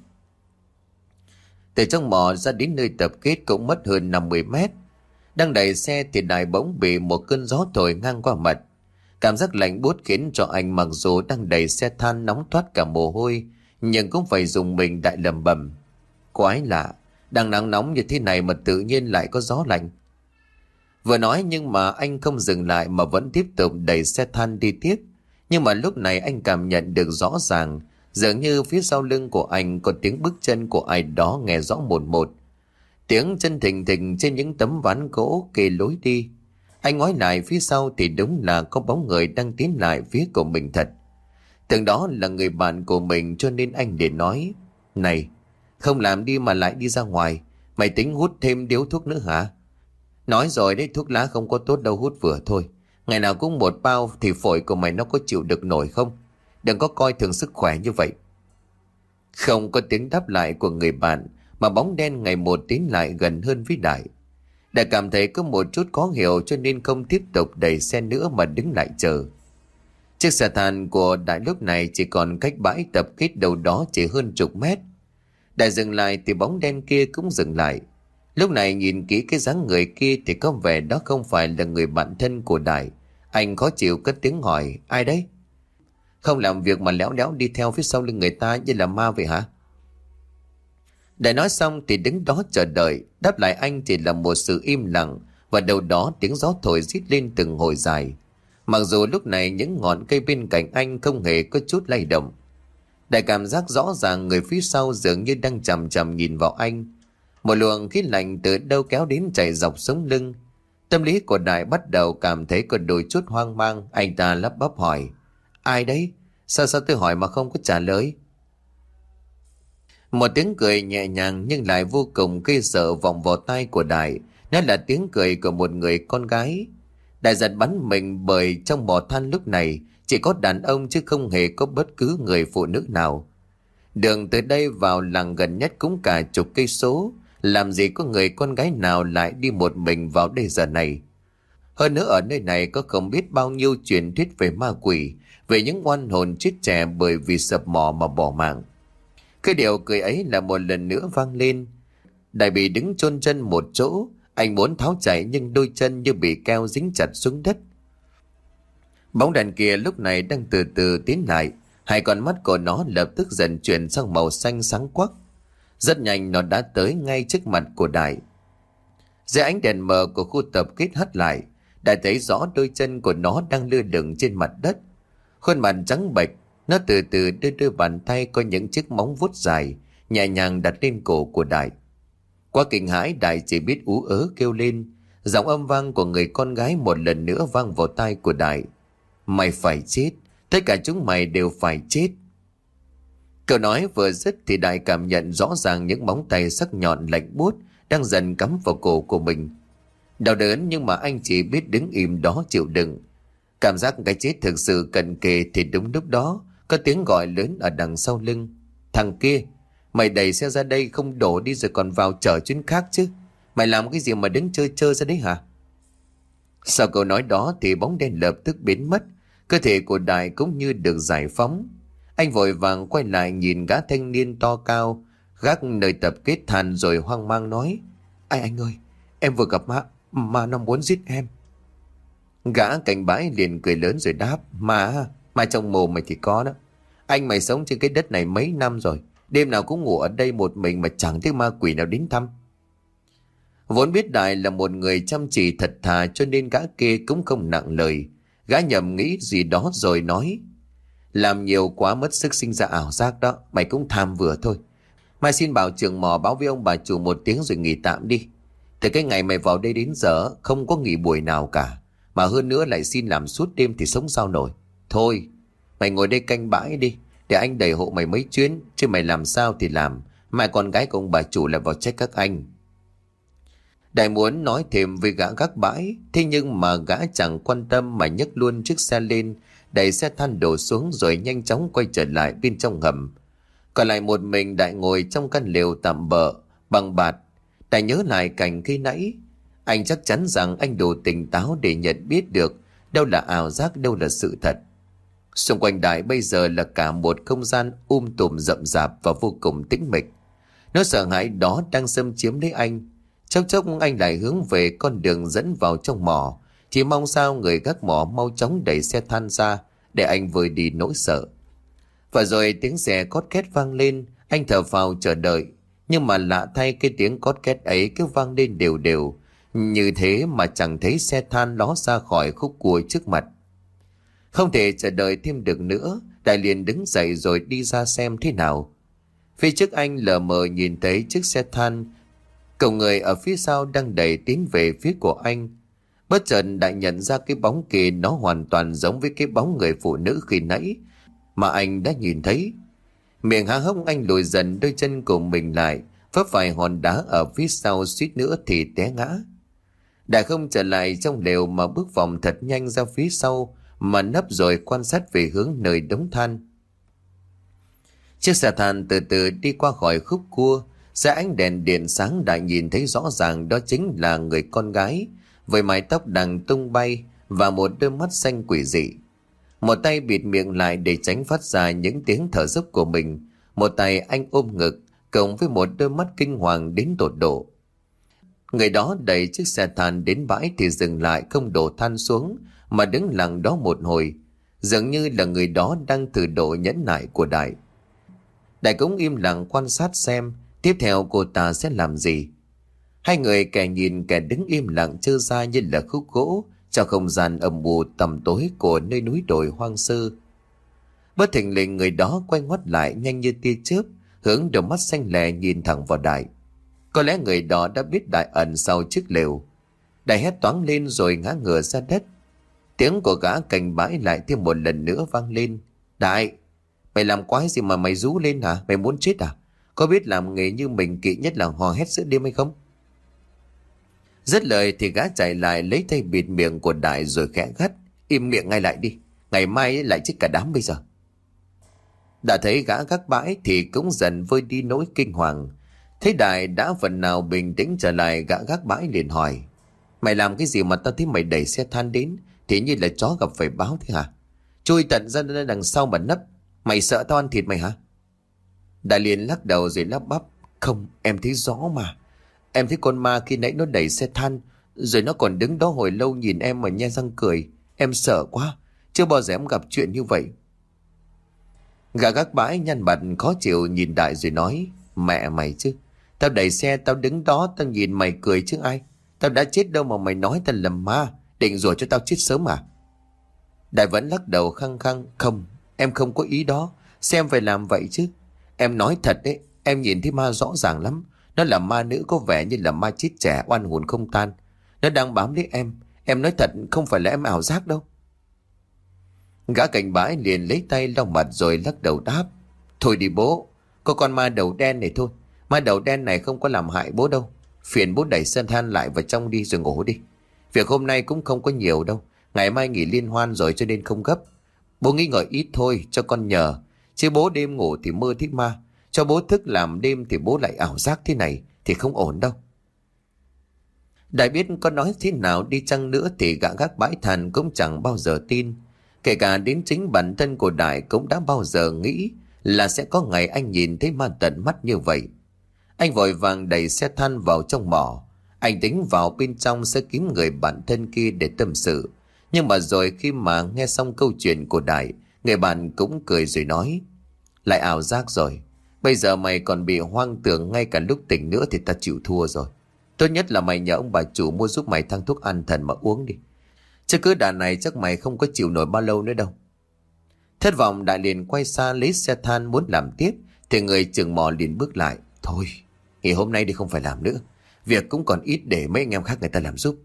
[SPEAKER 1] Từ trong mỏ ra đến nơi tập kết cũng mất hơn năm mươi mét. Đang đẩy xe thì Đại bỗng bị một cơn gió thổi ngang qua mặt. Cảm giác lạnh buốt khiến cho anh mặc dù đang đẩy xe than nóng toát cả mồ hôi, nhưng cũng phải dùng mình. Đại lẩm bẩm: "Quái lạ, đang nắng nóng như thế này mà tự nhiên lại có gió lạnh." Vừa nói nhưng mà anh không dừng lại mà vẫn tiếp tục đẩy xe than đi tiếp. Nhưng mà lúc này anh cảm nhận được rõ ràng, dường như phía sau lưng của anh có tiếng bước chân của ai đó nghe rõ một một. Tiếng chân thình thình trên những tấm ván gỗ kề lối đi. Anh ngoái lại phía sau thì đúng là có bóng người đang tiến lại phía của mình thật. Tưởng đó là người bạn của mình cho nên anh để nói: "Này, không làm đi mà lại đi ra ngoài. Mày tính hút thêm điếu thuốc nữa hả?" "Nói rồi đấy, thuốc lá không có tốt đâu, hút vừa thôi. Ngày nào cũng một bao thì phổi của mày nó có chịu được nổi không? Đừng có coi thường sức khỏe như vậy." Không có tiếng đáp lại của người bạn, mà bóng đen ngày một tiến lại gần hơn với Đại. Đại cảm thấy có một chút khó hiểu cho nên không tiếp tục đẩy xe nữa mà đứng lại chờ. Chiếc xe than của Đại lúc này chỉ còn cách bãi tập kết đâu đó chỉ hơn chục mét. Đại dừng lại thì bóng đen kia cũng dừng lại. Lúc này nhìn kỹ cái dáng người kia thì có vẻ đó không phải là người bạn thân của Đại. Anh khó chịu cất tiếng hỏi: "Ai đấy? Không làm việc mà léo đéo đi theo phía sau lưng người ta như là ma vậy hả?" Đại nói xong thì đứng đó chờ đợi. Đáp lại anh chỉ là một sự im lặng, và đâu đó tiếng gió thổi rít lên từng hồi dài. Mặc dù lúc này những ngọn cây bên cạnh anh không hề có chút lay động. Đại cảm giác rõ ràng người phía sau dường như đang chằm chằm nhìn vào anh. Một luồng khí lạnh từ đâu kéo đến chạy dọc sống lưng. Tâm lý của Đại bắt đầu cảm thấy có đôi chút hoang mang. Anh ta lắp bắp hỏi: "Ai đấy? Sao sao tôi hỏi mà không có trả lời?" Một tiếng cười nhẹ nhàng nhưng lại vô cùng gây sợ vọng vào tai của Đại. Đó là tiếng cười của một người con gái. Đại giật bắn mình bởi trong mỏ than lúc này chỉ có đàn ông chứ không hề có bất cứ người phụ nữ nào. Đường từ đây vào làng gần nhất cũng cả chục cây số, làm gì có người con gái nào lại đi một mình vào đây giờ này. Hơn nữa ở nơi này có không biết bao nhiêu truyền thuyết về ma quỷ, về những oan hồn chết trẻ bởi vì sập mỏ mà bỏ mạng. Cái điều cười ấy là một lần nữa vang lên. Đại bị đứng chôn chân một chỗ, anh muốn tháo chạy nhưng đôi chân như bị keo dính chặt xuống đất. Bóng đèn kia lúc này đang từ từ tiến lại, hai con mắt của nó lập tức dần chuyển sang màu xanh sáng quắc. Rất nhanh nó đã tới ngay trước mặt của Đại. Dưới ánh đèn mờ của khu tập kết hắt lại, Đại thấy rõ đôi chân của nó đang lơ lửng trên mặt đất. Khuôn mặt trắng bệch, nó từ từ đưa đôi bàn tay có những chiếc móng vuốt dài nhẹ nhàng đặt lên cổ của Đại. Quá kinh hãi, Đại chỉ biết ú ớ kêu lên. Giọng âm vang của người con gái một lần nữa vang vào tai của Đại. Mày phải chết, tất cả chúng mày đều phải chết. Câu nói vừa dứt thì Đại cảm nhận rõ ràng những móng tay sắc nhọn lạnh buốt đang dần cắm vào cổ của mình. Đau đớn nhưng mà anh chỉ biết đứng im đó chịu đựng. Cảm giác cái chết thực sự cận kề thì đúng lúc đó có tiếng gọi lớn ở đằng sau lưng. Thằng kia, mày đẩy xe ra đây không đổ đi rồi còn vào chở chuyến khác chứ. Mày làm cái gì mà đứng chơi chơi ra đấy hả? Sau câu nói đó thì bóng đen lập tức biến mất. Cơ thể của Đại cũng như được giải phóng. Anh vội vàng quay lại nhìn gã thanh niên to cao gác nơi tập kết than rồi hoang mang nói: Ai anh ơi, em vừa gặp ma, ma nó muốn giết em. Gã cảnh bãi liền cười lớn rồi đáp: Ma, ma trong mồm mày thì có đó. Anh mày sống trên cái đất này mấy năm rồi, đêm nào cũng ngủ ở đây một mình mà chẳng thấy ma quỷ nào đến thăm. Vốn biết Đại là một người chăm chỉ thật thà cho nên gã kia cũng không nặng lời. Gã nhầm nghĩ gì đó rồi nói: Làm nhiều quá mất sức sinh ra ảo giác đó, mày cũng tham vừa thôi. Mai xin bảo trưởng mỏ báo với ông bà chủ một tiếng rồi nghỉ tạm đi. Từ cái ngày mày vào đây đến giờ không có nghỉ buổi nào cả, mà hơn nữa lại xin làm suốt đêm thì sống sao nổi. Thôi, mày ngồi đây canh bãi đi, để anh đẩy hộ mày mấy chuyến, chứ mày làm sao thì làm, mai con gái của ông bà chủ lại vào trách các anh. Đại muốn nói thêm với gã gác bãi, thế nhưng mà gã chẳng quan tâm mà nhấc luôn chiếc xe lên, đẩy xe than đổ xuống rồi nhanh chóng quay trở lại bên trong hầm. Còn lại một mình Đại ngồi trong căn lều tạm bợ bằng bạt. Đại nhớ lại cảnh khi nãy, anh chắc chắn rằng anh đủ tỉnh táo để nhận biết được đâu là ảo giác, đâu là sự thật. Xung quanh Đại bây giờ là cả một không gian um tùm rậm rạp và vô cùng tĩnh mịch. Nỗi sợ hãi đó đang xâm chiếm lấy anh. Chốc chốc anh lại hướng về con đường dẫn vào trong mỏ, chỉ mong sao người gác mỏ mau chóng đẩy xe than ra để anh vơi đi nỗi sợ. Và rồi tiếng xe cót két vang lên, anh thở phào chờ đợi. Nhưng mà lạ thay, cái tiếng cót két ấy cứ vang lên đều đều, như thế mà chẳng thấy xe than ló ra khỏi khúc cua trước mặt. Không thể chờ đợi thêm được nữa, Đại liền đứng dậy rồi đi ra xem thế nào. Phía trước anh lờ mờ nhìn thấy chiếc xe than, cậu người ở phía sau đang đẩy tiến về phía của anh. Bất chợt Đại nhận ra cái bóng kia nó hoàn toàn giống với cái bóng người phụ nữ khi nãy mà anh đã nhìn thấy. Miệng há hốc anh lùi dần đôi chân của mình lại, vấp phải hòn đá ở phía sau suýt nữa thì té ngã. Đại không trở lại trong lều mà bước vòng thật nhanh ra phía sau mà nấp rồi quan sát về hướng nơi đống than. Chiếc xe than từ từ đi qua khỏi khúc cua. Dưới ánh đèn điện sáng Đại nhìn thấy rõ ràng đó chính là người con gái với mái tóc đang tung bay và một đôi mắt xanh quỷ dị. Một tay bịt miệng lại để tránh phát ra những tiếng thở dốc của mình, một tay anh ôm ngực cộng với một đôi mắt kinh hoàng đến tột độ. Người đó đẩy chiếc xe than đến bãi thì dừng lại không đổ than xuống mà đứng lặng đó một hồi, dường như là người đó đang thử độ nhẫn nại của Đại. Đại cũng im lặng quan sát xem tiếp theo cô ta sẽ làm gì. Hai người kẻ nhìn kẻ đứng im lặng trơ ra như là khúc gỗ trong không gian âm u tầm tối của nơi núi đồi hoang sơ. Bất thình lình người đó quay ngoắt lại nhanh như tia chớp, hướng đôi mắt xanh lè nhìn thẳng vào Đại. Có lẽ người đó đã biết Đại ẩn sau chiếc lều. Đại hét toáng lên rồi ngã ngửa ra đất. Tiếng của gã cành bãi lại thêm một lần nữa vang lên. Đại, mày làm quái gì mà mày rú lên hả? Mày muốn chết à? Có biết làm nghề như mình kỵ nhất là hò hét giữa đêm hay không? Dứt lời thì gã chạy lại lấy tay bịt miệng của Đại rồi khẽ gắt: Im miệng ngay lại đi, ngày mai lại chết cả đám bây giờ. Đã thấy gã gác bãi thì cũng dần vơi đi nỗi kinh hoàng. Thấy Đại đã phần nào bình tĩnh trở lại, gã gác bãi liền hỏi: Mày làm cái gì mà tao thấy mày đẩy xe than đến thì như là chó gặp phải báo thế hả? Chui tận ra đằng sau mà nấp. Mày sợ tao ăn thịt mày hả? Đại liền lắc đầu rồi lắp bắp: Không, em thấy rõ mà. Em thấy con ma khi nãy nó đẩy xe than, rồi nó còn đứng đó hồi lâu nhìn em mà nhe răng cười. Em sợ quá, chưa bao giờ em gặp chuyện như vậy. Gã gác bãi nhăn mặt khó chịu nhìn Đại rồi nói: Mẹ mày chứ, tao đẩy xe, tao đứng đó, tao nhìn mày cười chứ ai. Tao đã chết đâu mà mày nói tao lầm ma, định rủa cho tao chết sớm à? Đại vẫn lắc đầu khăng khăng: Không, em không có ý đó, xem phải làm vậy chứ. Em nói thật đấy, em nhìn thấy ma rõ ràng lắm. Nó là ma nữ, có vẻ như là ma chết trẻ, oan hồn không tan. Nó đang bám lấy em. Em nói thật, không phải là em ảo giác đâu. Gã cảnh bãi liền lấy tay lau mặt rồi lắc đầu đáp: Thôi đi bố, có con ma đầu đen này thôi. Ma đầu đen này không có làm hại bố đâu. Phiền bố đẩy sân than lại vào trong đi rồi ngủ đi. Việc hôm nay cũng không có nhiều đâu, ngày mai nghỉ liên hoan rồi cho nên không gấp. Bố nghĩ ngợi ít thôi cho con nhờ, chứ bố đêm ngủ thì mơ thích ma, cho bố thức làm đêm thì bố lại ảo giác thế này thì không ổn đâu. Đại biết có nói thế nào đi chăng nữa thì gã gác bãi than cũng chẳng bao giờ tin. Kể cả đến chính bản thân của Đại cũng đã bao giờ nghĩ là sẽ có ngày anh nhìn thấy ma tận mắt như vậy. Anh vội vàng đẩy xe than vào trong mỏ. Anh tính vào bên trong sẽ kiếm người bạn thân kia để tâm sự. Nhưng mà rồi khi mà nghe xong câu chuyện của Đại, người bạn cũng cười rồi nói: Lại ảo giác rồi. Bây giờ mày còn bị hoang tưởng ngay cả lúc tỉnh nữa thì ta chịu thua rồi. Tốt nhất là mày nhờ ông bà chủ mua giúp mày thang thuốc an thần mà uống đi. Chứ cứ đà này chắc mày không có chịu nổi bao lâu nữa đâu. Thất vọng, Đại liền quay xa lấy xe than muốn làm tiếp thì người chừng mò liền bước lại: Thôi, nghỉ hôm nay đi, không phải làm nữa. Việc cũng còn ít để mấy anh em khác người ta làm giúp.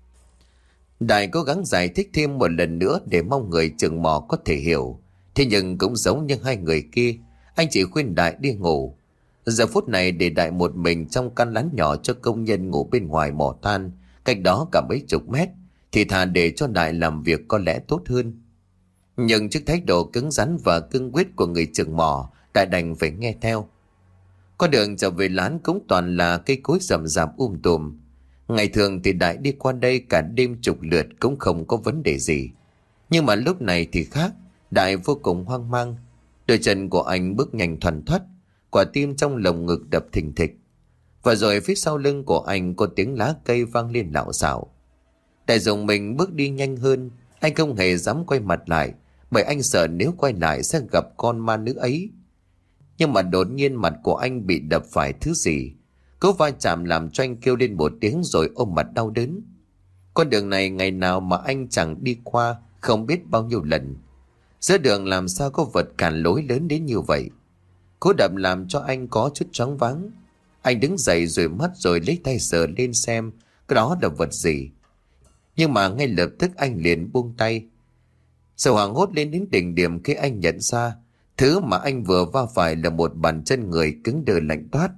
[SPEAKER 1] Đại cố gắng giải thích thêm một lần nữa để mong người chừng mò có thể hiểu. Thế nhưng cũng giống như hai người kia, anh chỉ khuyên Đại đi ngủ. Giờ phút này để Đại một mình trong căn lán nhỏ cho công nhân ngủ bên ngoài mỏ than, cách đó cả mấy chục mét, thì thà để cho Đại làm việc có lẽ tốt hơn. Nhưng trước thái độ cứng rắn và cương quyết của người chừng mò, Đại đành phải nghe theo. Con đường trở về lán cũng toàn là cây cối rậm rạp um tùm. Ngày thường thì Đại đi qua đây cả đêm chục lượt cũng không có vấn đề gì. Nhưng mà lúc này thì khác. Đại vô cùng hoang mang. Đôi chân của anh bước nhanh thoăn thoắt, quả tim trong lồng ngực đập thình thịch. Và rồi phía sau lưng của anh có tiếng lá cây vang lên lạo xạo. Đại dùng mình bước đi nhanh hơn. Anh không hề dám quay mặt lại, bởi anh sợ nếu quay lại sẽ gặp con ma nữ ấy. Nhưng mà đột nhiên mặt của anh bị đập phải thứ gì. Cú va chạm làm cho anh kêu lên một tiếng rồi ôm mặt đau đớn. Con đường này ngày nào mà anh chẳng đi qua không biết bao nhiêu lần. Giữa đường làm sao có vật cản lối lớn đến như vậy. Cú đập làm cho anh có chút choáng váng. Anh đứng dậy rồi mắt rồi lấy tay sờ lên xem cái đó là vật gì. Nhưng mà ngay lập tức anh liền buông tay. Sự hoảng hốt lên đến đỉnh điểm khi anh nhận ra thứ mà anh vừa va phải là một bàn chân người cứng đờ lạnh toát.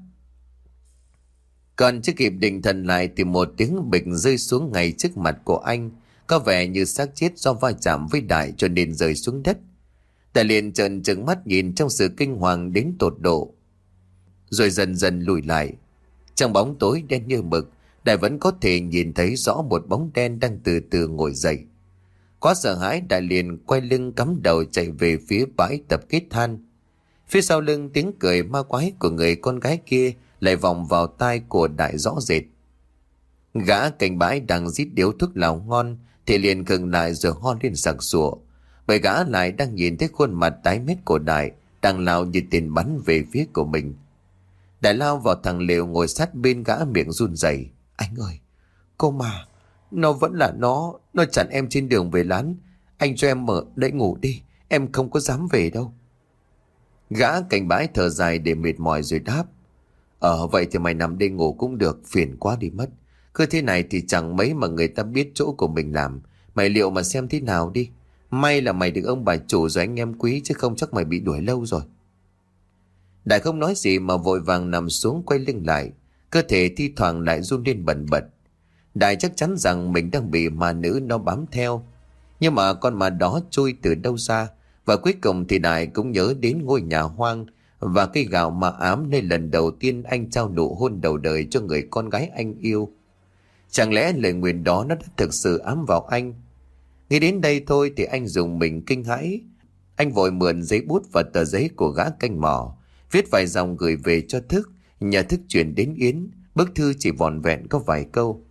[SPEAKER 1] Còn chưa kịp định thần lại thì một tiếng bịch rơi xuống ngay trước mặt của anh, có vẻ như xác chết do va chạm với Đại cho nên rơi xuống đất. Đại liền trợn trừng mắt nhìn trong sự kinh hoàng đến tột độ, rồi dần dần lùi lại. Trong bóng tối đen như mực, Đại vẫn có thể nhìn thấy rõ một bóng đen đang từ từ ngồi dậy. Quá sợ hãi, Đại liền quay lưng cắm đầu chạy về phía bãi tập kết than. Phía sau lưng tiếng cười ma quái của người con gái kia lại vọng vào tai của Đại rõ rệt. Gã canh bãi đang rít điếu thuốc lào ngon thì liền khựng lại rồi ho lên sặc sụa, bởi gã lại đang nhìn thấy khuôn mặt tái mét của Đại đang lao như tiền bắn về phía của mình. Đại lao vào thằng Liệu ngồi sát bên gã, miệng run rẩy: Anh ơi, cô mà, nó vẫn là nó, nó chặn em trên đường về lán. Anh cho em mở đậy ngủ đi, em không có dám về đâu. Gã canh bãi thở dài để mệt mỏi rồi đáp: Ờ vậy thì mày nằm đây ngủ cũng được, phiền quá đi mất. Cứ thế này thì chẳng mấy mà người ta biết chỗ của mình làm. Mày liệu mà xem thế nào đi. May là mày được ông bà chủ rồi anh em quý, chứ không chắc mày bị đuổi lâu rồi. Đại không nói gì mà vội vàng nằm xuống quay lưng lại, cơ thể thi thoảng lại run lên bần bật. Đại chắc chắn rằng mình đang bị ma nữ nó bám theo. Nhưng mà con ma đó chui từ đâu ra, và cuối cùng thì Đại cũng nhớ đến ngôi nhà hoang và cây gạo ma ám nơi lần đầu tiên anh trao nụ hôn đầu đời cho người con gái anh yêu. Chẳng lẽ lời nguyền đó nó đã thực sự ám vào anh? Nghĩ đến đây thôi thì anh dùng mình kinh hãi. Anh vội mượn giấy bút và tờ giấy của gã canh mỏ, viết vài dòng gửi về cho Thức, nhờ Thức chuyển đến Yến. Bức thư chỉ vỏn vẹn có vài câu: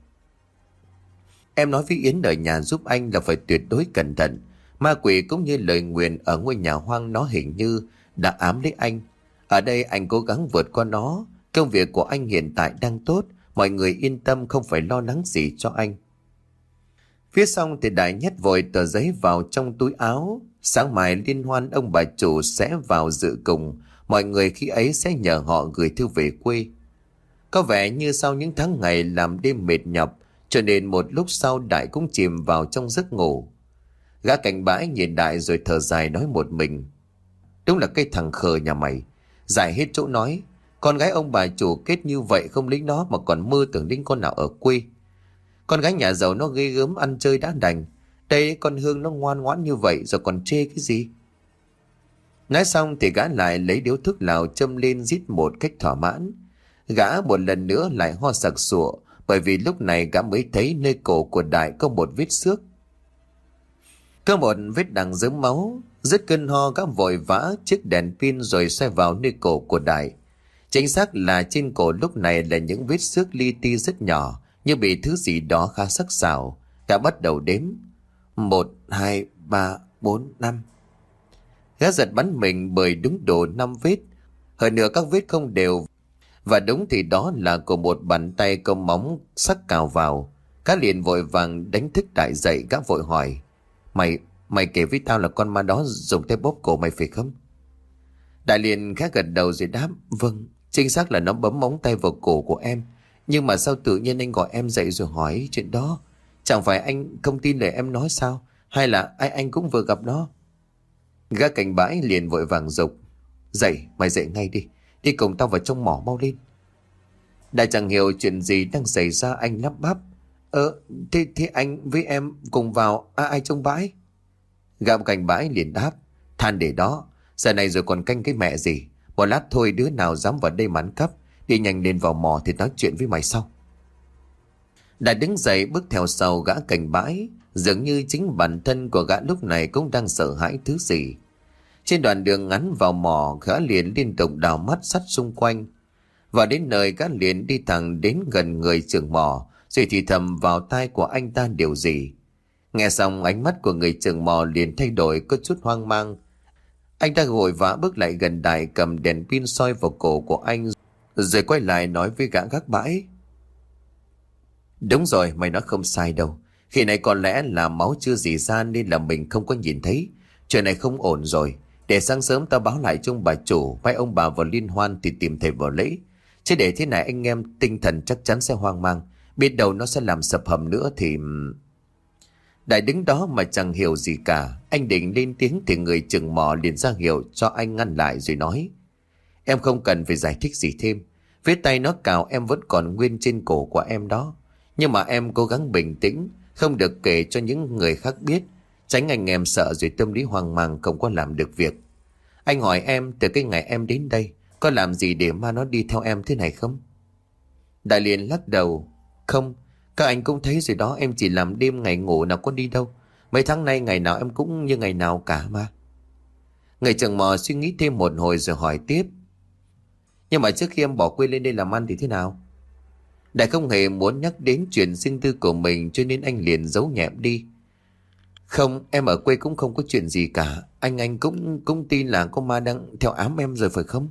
[SPEAKER 1] Em nói với Yến ở nhà giúp anh là phải tuyệt đối cẩn thận. Ma quỷ cũng như lời nguyền ở ngôi nhà hoang nó hình như đã ám lấy anh. Ở đây anh cố gắng vượt qua nó. Công việc của anh hiện tại đang tốt, mọi người yên tâm, không phải lo lắng gì cho anh. Viết xong thì Đại nhét vội tờ giấy vào trong túi áo. Sáng mai liên hoan ông bà chủ sẽ vào dự cùng. Mọi người khi ấy sẽ nhờ họ gửi thư về quê. Có vẻ như sau những tháng ngày làm đêm mệt nhọc, cho nên một lúc sau Đại cũng chìm vào trong giấc ngủ. Gã cảnh bãi nhìn Đại rồi thở dài nói một mình: Đúng là cái thằng khờ nhà mày, giải hết chỗ nói. Con gái ông bà chủ kết như vậy không lấy nó mà còn mơ tưởng đến con nào ở quê. Con gái nhà giàu nó ghê gớm, ăn chơi đã đành. Đây con Hương nó ngoan ngoãn như vậy rồi còn chê cái gì? Nói xong thì gã lại lấy điếu thuốc lào châm lên rít một cách thỏa mãn. Gã một lần nữa lại ho sặc sụa, bởi vì lúc này gã mới thấy nơi cổ của Đại có một vết xước. Có một vết đằng dớm máu. Rất cơn ho, gã vội vã chiếc đèn pin rồi xoay vào nơi cổ của Đại. Chính xác là trên cổ lúc này là những vết xước li ti rất nhỏ, như bị thứ gì đó khá sắc sảo. Gã bắt đầu đếm: Một, hai, ba, bốn, năm. Gã giật bắn mình bởi đúng độ năm vết. Hơn nữa các vết không đều, và đúng thì đó là của một bàn tay công móng sắc cào vào. Gã liền vội vàng đánh thức Đại dậy. Gã vội hỏi: Mày, mày kể với tao là con ma đó dùng tay bóp cổ mày phải không? Đại liền khẽ gật đầu rồi đáp: Vâng, chính xác là nó bấm móng tay vào cổ của em. Nhưng mà sao tự nhiên anh gọi em dậy rồi hỏi chuyện đó? Chẳng phải anh không tin lời em nói sao? Hay là ai anh cũng vừa gặp nó? Gã cảnh bãi liền vội vàng giục: Dậy, mày dậy ngay đi. Đi cùng tao vào trong mỏ mau lên. Đại chẳng hiểu chuyện gì đang xảy ra, anh lắp bắp: Ờ, thế, thế anh với em cùng vào, à, ai trong bãi? Gã cảnh bãi liền đáp: Than để đó, giờ này rồi còn canh cái mẹ gì. Một lát thôi đứa nào dám vào đây mà ăn cắp. Đi nhanh lên vào mỏ thì nói chuyện với mày sau. Đại đứng dậy bước theo sau gã cảnh bãi. Dường như chính bản thân của gã lúc này cũng đang sợ hãi thứ gì. Trên đoạn đường ngắn vào mỏ, gã liền liên tục đào mắt sát xung quanh. Và đến nơi gã liền đi thẳng đến gần người trưởng mỏ, rồi thì thầm vào tai của anh ta điều gì. Nghe xong ánh mắt của người trưởng mỏ liền thay đổi, có chút hoang mang. Anh ta vội vã bước lại gần Đại, cầm đèn pin soi vào cổ của anh, rồi quay lại nói với gã gác bãi: Đúng rồi, mày nói không sai đâu. Khi này có lẽ là máu chưa rỉ ra nên là mình không có nhìn thấy. Chuyện này không ổn rồi. Để sáng sớm tao báo lại cho ông bà chủ, mai ông bà vào liên hoan thì tìm thầy vào lễ. Chứ để thế này anh em tinh thần chắc chắn sẽ hoang mang. Biết đâu nó sẽ làm sập hầm nữa thì... Đại đứng đó mà chẳng hiểu gì cả. Anh định lên tiếng thì người chừng mỏ liền ra hiệu cho anh ngăn lại rồi nói: Em không cần phải giải thích gì thêm. Vết tay nó cào em vẫn còn nguyên trên cổ của em đó. Nhưng mà em cố gắng bình tĩnh, không được kể cho những người khác biết, tránh anh em sợ rồi tâm lý hoang mang không có làm được việc. Anh hỏi em, từ cái ngày em đến đây, có làm gì để ma nó đi theo em thế này không? Đại liền lắc đầu: Không, các anh cũng thấy rồi đó, em chỉ làm đêm ngày ngủ nào có đi đâu. Mấy tháng nay ngày nào em cũng như ngày nào cả mà. Người chồng mò suy nghĩ thêm một hồi rồi hỏi tiếp: Nhưng mà trước khi em bỏ quê lên đây làm ăn thì thế nào? Đại không hề muốn nhắc đến chuyện riêng tư của mình, cho nên anh liền giấu nhẹm đi: Không, em ở quê cũng không có chuyện gì cả. Anh anh cũng cũng tin là có ma đang theo ám em rồi phải không?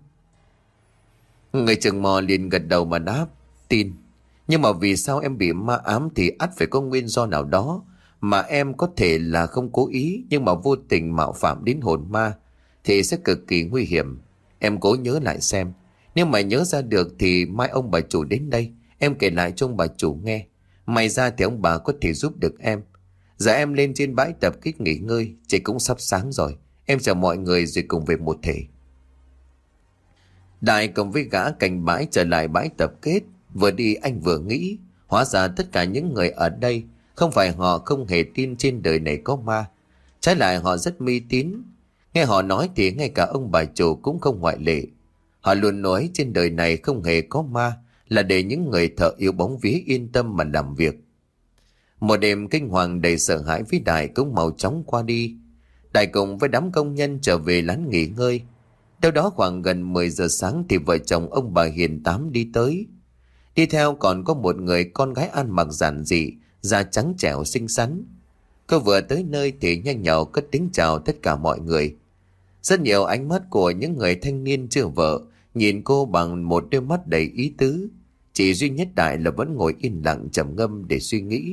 [SPEAKER 1] Người chừng mò liền gật đầu mà đáp: Tin. Nhưng mà vì sao em bị ma ám thì ắt phải có nguyên do nào đó. Mà em có thể là không cố ý, nhưng mà vô tình mạo phạm đến hồn ma thì sẽ cực kỳ nguy hiểm. Em cố nhớ lại xem. Nếu mày nhớ ra được thì mai ông bà chủ đến đây, em kể lại cho ông bà chủ nghe. May ra thì ông bà có thể giúp được em. Giờ em lên trên bãi tập kích nghỉ ngơi, trời cũng sắp sáng rồi. Em chào mọi người rồi cùng về một thể. Đại cùng với gã canh bãi trở lại bãi tập kết. Vừa đi anh vừa nghĩ, hóa ra tất cả những người ở đây không phải họ không hề tin trên đời này có ma, trái lại họ rất mê tín. Nghe họ nói thì ngay cả ông bà chủ cũng không ngoại lệ. Họ luôn nói trên đời này không hề có ma, là để những người thợ yếu bóng vía yên tâm mà làm việc. Một đêm kinh hoàng đầy sợ hãi với Đại cũng mau chóng qua đi. Đại cùng với đám công nhân trở về lán nghỉ ngơi. Đâu đó khoảng gần mười giờ sáng thì vợ chồng ông bà Hiền Tám đi tới. Đi theo còn có một người con gái ăn mặc giản dị, da trắng trẻo xinh xắn. Cô vừa tới nơi thì nhanh nhảu cất tiếng chào tất cả mọi người. Rất nhiều ánh mắt của những người thanh niên chưa vợ nhìn cô bằng một đôi mắt đầy ý tứ. Chỉ duy nhất Đại là vẫn ngồi yên lặng trầm ngâm để suy nghĩ.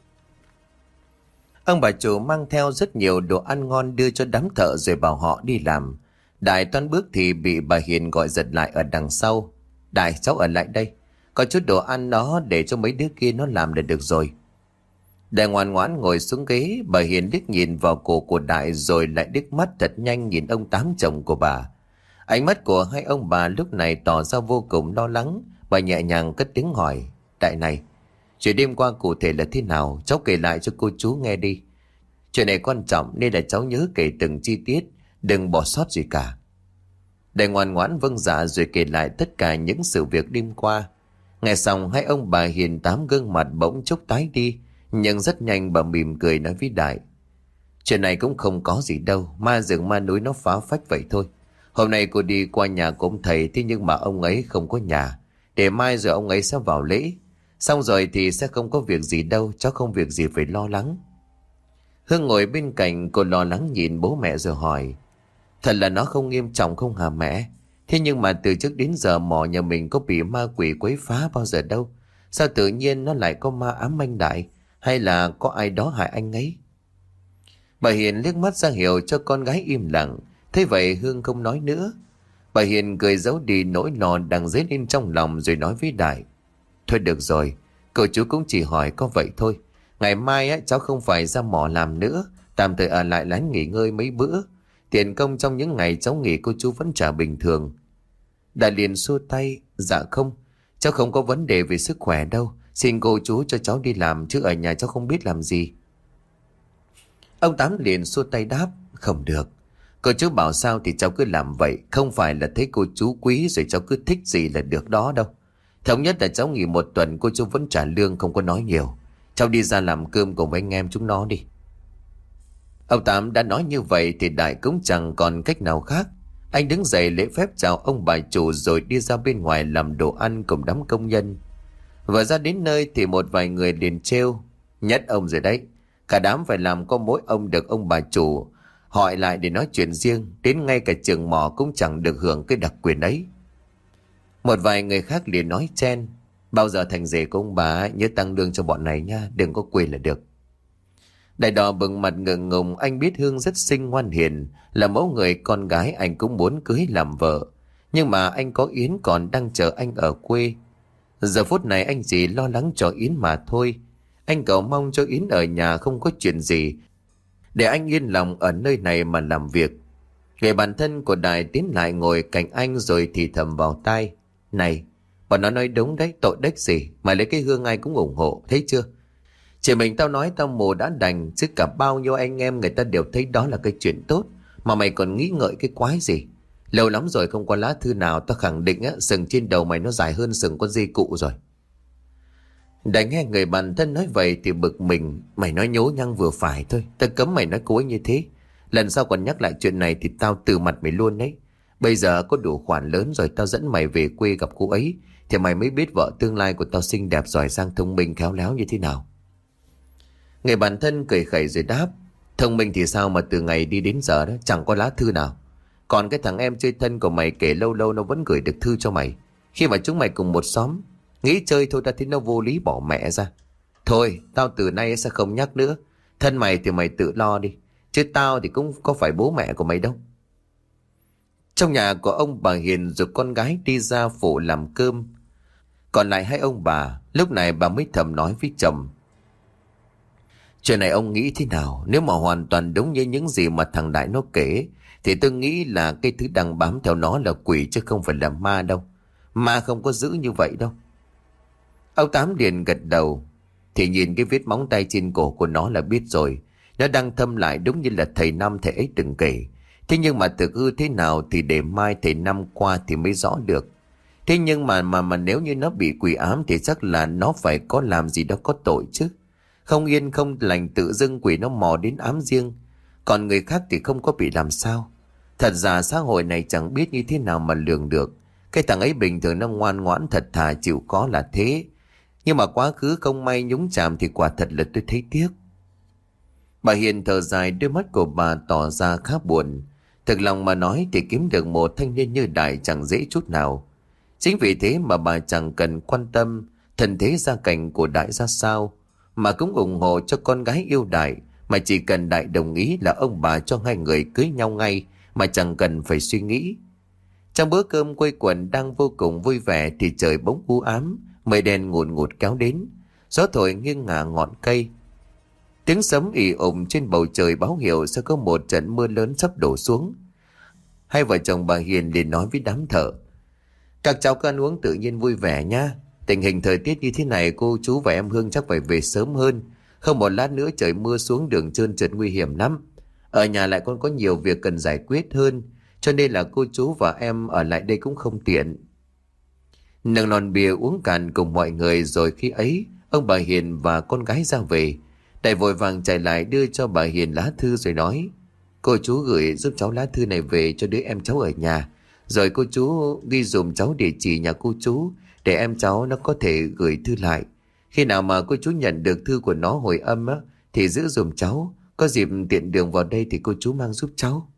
[SPEAKER 1] Ông bà chủ mang theo rất nhiều đồ ăn ngon đưa cho đám thợ rồi bảo họ đi làm. Đại toan bước thì bị bà Hiền gọi giật lại ở đằng sau. Đại, cháu ở lại đây, có chút đồ ăn đó để cho mấy đứa kia nó làm là được rồi. Đại ngoan ngoãn ngồi xuống ghế. Bà Hiền liếc nhìn vào cổ của Đại rồi lại liếc mắt thật nhanh nhìn ông Tám chồng của bà. Ánh mắt của hai ông bà lúc này tỏ ra vô cùng lo lắng. Bà nhẹ nhàng cất tiếng hỏi: Đại này, chuyện đêm qua cụ thể là thế nào? Cháu kể lại cho cô chú nghe đi. Chuyện này quan trọng nên là cháu nhớ kể từng chi tiết, đừng bỏ sót gì cả. Đại ngoan ngoãn vâng dạ rồi kể lại tất cả những sự việc đêm qua. Nghe xong hai ông bà Hiền Tám gương mặt bỗng chốc tái đi, nhưng rất nhanh bà mỉm cười nói với Đại: Chuyện này cũng không có gì đâu, ma rừng ma núi nó phá phách vậy thôi. Hôm nay cô đi qua nhà của ông thầy, thế nhưng mà ông ấy không có nhà. Để mai rồi ông ấy sẽ vào lễ. Xong rồi thì sẽ không có việc gì đâu, cháu không việc gì phải lo lắng. Hương ngồi bên cạnh, cô lo lắng nhìn bố mẹ rồi hỏi: Thật là nó không nghiêm trọng không hả mẹ? Thế nhưng mà từ trước đến giờ mỏ nhà mình có bị ma quỷ quấy phá bao giờ đâu. Sao tự nhiên nó lại có ma ám anh Đại? Hay là có ai đó hại anh ấy? Bà Hiền liếc mắt ra hiệu cho con gái im lặng. Thế vậy Hương không nói nữa. Bà Hiền cười giấu đi nỗi lo đang dấy lên trong lòng rồi nói với Đại: Thôi được rồi, cậu chú cũng chỉ hỏi có vậy thôi. Ngày mai á, cháu không phải ra mỏ làm nữa, tạm thời ở lại lán nghỉ ngơi mấy bữa. Tiền công trong những ngày cháu nghỉ cô chú vẫn trả bình thường. Đại liền xua tay: Dạ không, cháu không có vấn đề về sức khỏe đâu. Xin cô chú cho cháu đi làm, chứ ở nhà cháu không biết làm gì. Ông Tám liền xua tay đáp: Không được, cô chú bảo sao thì cháu cứ làm vậy. Không phải là thấy cô chú quý rồi cháu cứ thích gì là được đó đâu. Thống nhất là cháu nghỉ một tuần, cô chú vẫn trả lương, không có nói nhiều. Cháu đi ra làm cơm cùng với anh em chúng nó đi. Ông Tám đã nói như vậy thì Đại cũng chẳng còn cách nào khác. Anh đứng dậy lễ phép chào ông bà chủ rồi đi ra bên ngoài làm đồ ăn cùng đám công nhân. Vừa ra đến nơi thì một vài người liền trêu: Nhất ông rồi đấy, cả đám phải làm có mỗi ông được ông bà chủ hỏi lại để nói chuyện riêng, đến ngay cả trường mỏ cũng chẳng được hưởng cái đặc quyền ấy. Một vài người khác liền nói chen: Bao giờ thành rể của ông bà nhớ tăng lương cho bọn này nha, đừng có quên là được. Đại đỏ bừng mặt ngượng ngùng, anh biết Hương rất xinh ngoan hiền, là mẫu người con gái anh cũng muốn cưới làm vợ. Nhưng mà anh có Yến còn đang chờ anh ở quê. Giờ phút này anh chỉ lo lắng cho Yến mà thôi. Anh cầu mong cho Yến ở nhà không có chuyện gì, để anh yên lòng ở nơi này mà làm việc. Người bạn thân của Đại tiến lại ngồi cạnh anh rồi thì thầm vào tai: Này, bọn nó nói đúng đấy, tội đếch gì mà lấy cái Hương ai cũng ủng hộ, thấy chưa? Chỉ mình tao nói tao mù đã đành, chứ cả bao nhiêu anh em người ta đều thấy đó là cái chuyện tốt, mà mày còn nghĩ ngợi cái quái gì? Lâu lắm rồi không có lá thư nào, tao khẳng định á, sừng trên đầu mày nó dài hơn sừng con dê cụ rồi. Đại nghe người bạn thân nói vậy thì bực mình: Mày nói nhố nhăng vừa phải thôi, tao cấm mày nói cô ấy như thế. Lần sau còn nhắc lại chuyện này thì tao từ mặt mày luôn đấy. Bây giờ có đủ khoản lớn rồi, tao dẫn mày về quê gặp cô ấy thì mày mới biết vợ tương lai của tao xinh đẹp giỏi giang thông minh khéo léo như thế nào. Người bạn thân cười khẩy rồi đáp: Thông minh thì sao mà từ ngày đi đến giờ đó chẳng có lá thư nào. Còn cái thằng em chơi thân của mày kể lâu lâu nó vẫn gửi được thư cho mày. Khi mà chúng mày cùng một xóm, nghĩ chơi thôi đã thấy nó vô lý bỏ mẹ ra. Thôi, tao từ nay sẽ không nhắc nữa. Thân mày thì mày tự lo đi, chứ tao thì cũng có phải bố mẹ của mày đâu. Trong nhà của ông bà Hiền rồi con gái đi ra phụ làm cơm. Còn lại hai ông bà, lúc này bà mới thầm nói với chồng: Chuyện này ông nghĩ thế nào? Nếu mà hoàn toàn đúng như những gì mà thằng Đại nó kể thì tôi nghĩ là cái thứ đang bám theo nó là quỷ chứ không phải là ma đâu. Ma không có dữ như vậy đâu. Ông Tám liền gật đầu. Thì nhìn cái vết móng tay trên cổ của nó là biết rồi. Nó đang thâm lại đúng như là thầy Năm thầy ấy từng kể. Thế nhưng mà thực hư thế nào thì để mai thầy Năm qua thì mới rõ được. Thế nhưng mà mà mà nếu như nó bị quỷ ám thì chắc là nó phải có làm gì đó có tội chứ. Không yên không lành tự dưng quỷ nó mò đến ám riêng. Còn người khác thì không có bị làm sao. Thật ra xã hội này chẳng biết như thế nào mà lường được. Cái thằng ấy bình thường nó ngoan ngoãn thật thà chịu có là thế. Nhưng mà quá khứ không may nhúng chạm thì quả thật là tôi thấy tiếc. Bà Hiền thở dài, đôi mắt của bà tỏ ra khá buồn. Thực lòng mà nói thì kiếm được một thanh niên như Đại chẳng dễ chút nào. Chính vì thế mà bà chẳng cần quan tâm thân thế gia cảnh của Đại ra sao, mà cũng ủng hộ cho con gái yêu Đại, mà chỉ cần Đại đồng ý là ông bà cho hai người cưới nhau ngay, mà chẳng cần phải suy nghĩ. Trong bữa cơm quây quần đang vô cùng vui vẻ thì trời bỗng u ám, mây đen ngùn ngụt kéo đến, gió thổi nghiêng ngả ngọn cây. Tiếng sấm ì ùng trên bầu trời báo hiệu sẽ có một trận mưa lớn sắp đổ xuống. Hai vợ chồng bà Hiền liền nói với đám thợ: các cháu cứ ăn uống tự nhiên vui vẻ nhá. Tình hình thời tiết như thế này cô chú và em Hương chắc phải về sớm hơn. Không một lát nữa trời mưa xuống đường trơn trượt nguy hiểm lắm. Ở nhà lại còn có nhiều việc cần giải quyết hơn, cho nên là cô chú và em ở lại đây cũng không tiện. Nâng lon bia uống cạn cùng mọi người, rồi khi ấy ông bà Hiền và con gái ra về. Đại vội vàng chạy lại đưa cho bà Hiền lá thư rồi nói: cô chú gửi giúp cháu lá thư này về cho đứa em cháu ở nhà. Rồi cô chú ghi dùm cháu địa chỉ nhà cô chú để em cháu nó có thể gửi thư lại. Khi nào mà cô chú nhận được thư của nó hồi âm á, thì giữ dùm cháu. Có dịp tiện đường vào đây thì cô chú mang giúp cháu.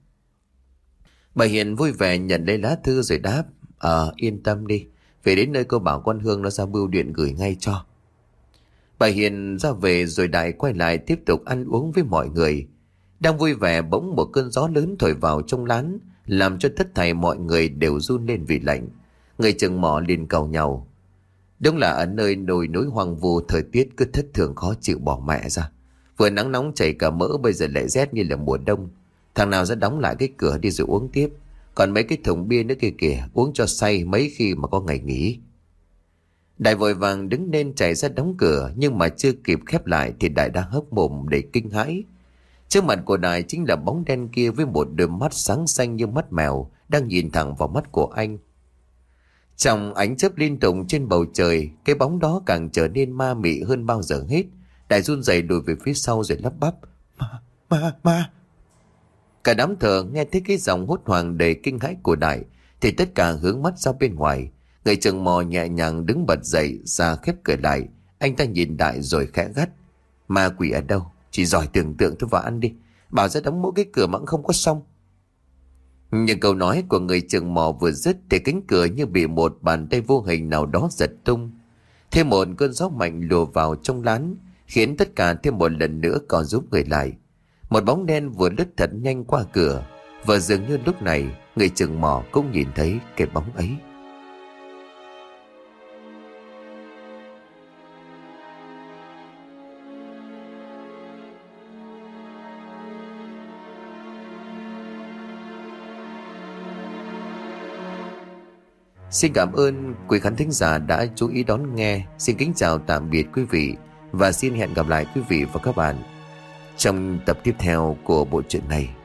[SPEAKER 1] Bà Hiền vui vẻ nhận lấy lá thư rồi đáp: Ờ yên tâm đi, về đến nơi cô bảo con Hương nó ra bưu điện gửi ngay cho. Bà Hiền ra về rồi Đại quay lại tiếp tục ăn uống với mọi người. Đang vui vẻ bỗng một cơn gió lớn thổi vào trong lán, làm cho tất thảy mọi người đều run lên vì lạnh. Người chừng mỏ liền cầu nhau. Đúng là ở nơi đồi núi hoang vu, thời tiết cứ thất thường khó chịu bỏ mẹ ra. Vừa nắng nóng chảy cả mỡ, bây giờ lại rét như là mùa đông. Thằng nào ra đóng lại cái cửa đi rồi uống tiếp. Còn mấy cái thùng bia nữa kia kìa, uống cho say mấy khi mà có ngày nghỉ. Đại vội vàng đứng lên chạy ra đóng cửa, nhưng mà chưa kịp khép lại thì Đại đã hốc mồm để kinh hãi. Trước mặt của Đại chính là bóng đen kia với một đôi mắt sáng xanh như mắt mèo đang nhìn thẳng vào mắt của anh. Trong ánh chớp liên tục trên bầu trời, cái bóng đó càng trở nên ma mị hơn bao giờ hết. Đại run rẩy lùi về phía sau rồi lắp bắp: Ma, ma, ma. Cả đám thợ nghe thấy cái giọng hốt hoảng đầy kinh hãi của Đại thì tất cả hướng mắt ra bên ngoài. Người chừng mò nhẹ nhàng đứng bật dậy ra khép cửa lại. Anh ta nhìn Đại rồi khẽ gắt: ma quỷ ở đâu? Chỉ giỏi tưởng tượng thôi, vào ăn đi. Bảo ra đóng mỗi cái cửa mà cũng không có xong. Nhưng câu nói của người chừng mò vừa dứt thì cánh cửa như bị một bàn tay vô hình nào đó giật tung. Thêm một cơn gió mạnh lùa vào trong lán, khiến tất cả thêm một lần nữa co rúm người lại. Một bóng đen vừa lướt thật nhanh qua cửa, và dường như lúc này người chừng mò cũng nhìn thấy cái bóng ấy. Xin cảm ơn quý khán thính giả đã chú ý đón nghe. Xin kính chào tạm biệt quý vị, và xin hẹn gặp lại quý vị và các bạn trong tập tiếp theo của bộ truyện này.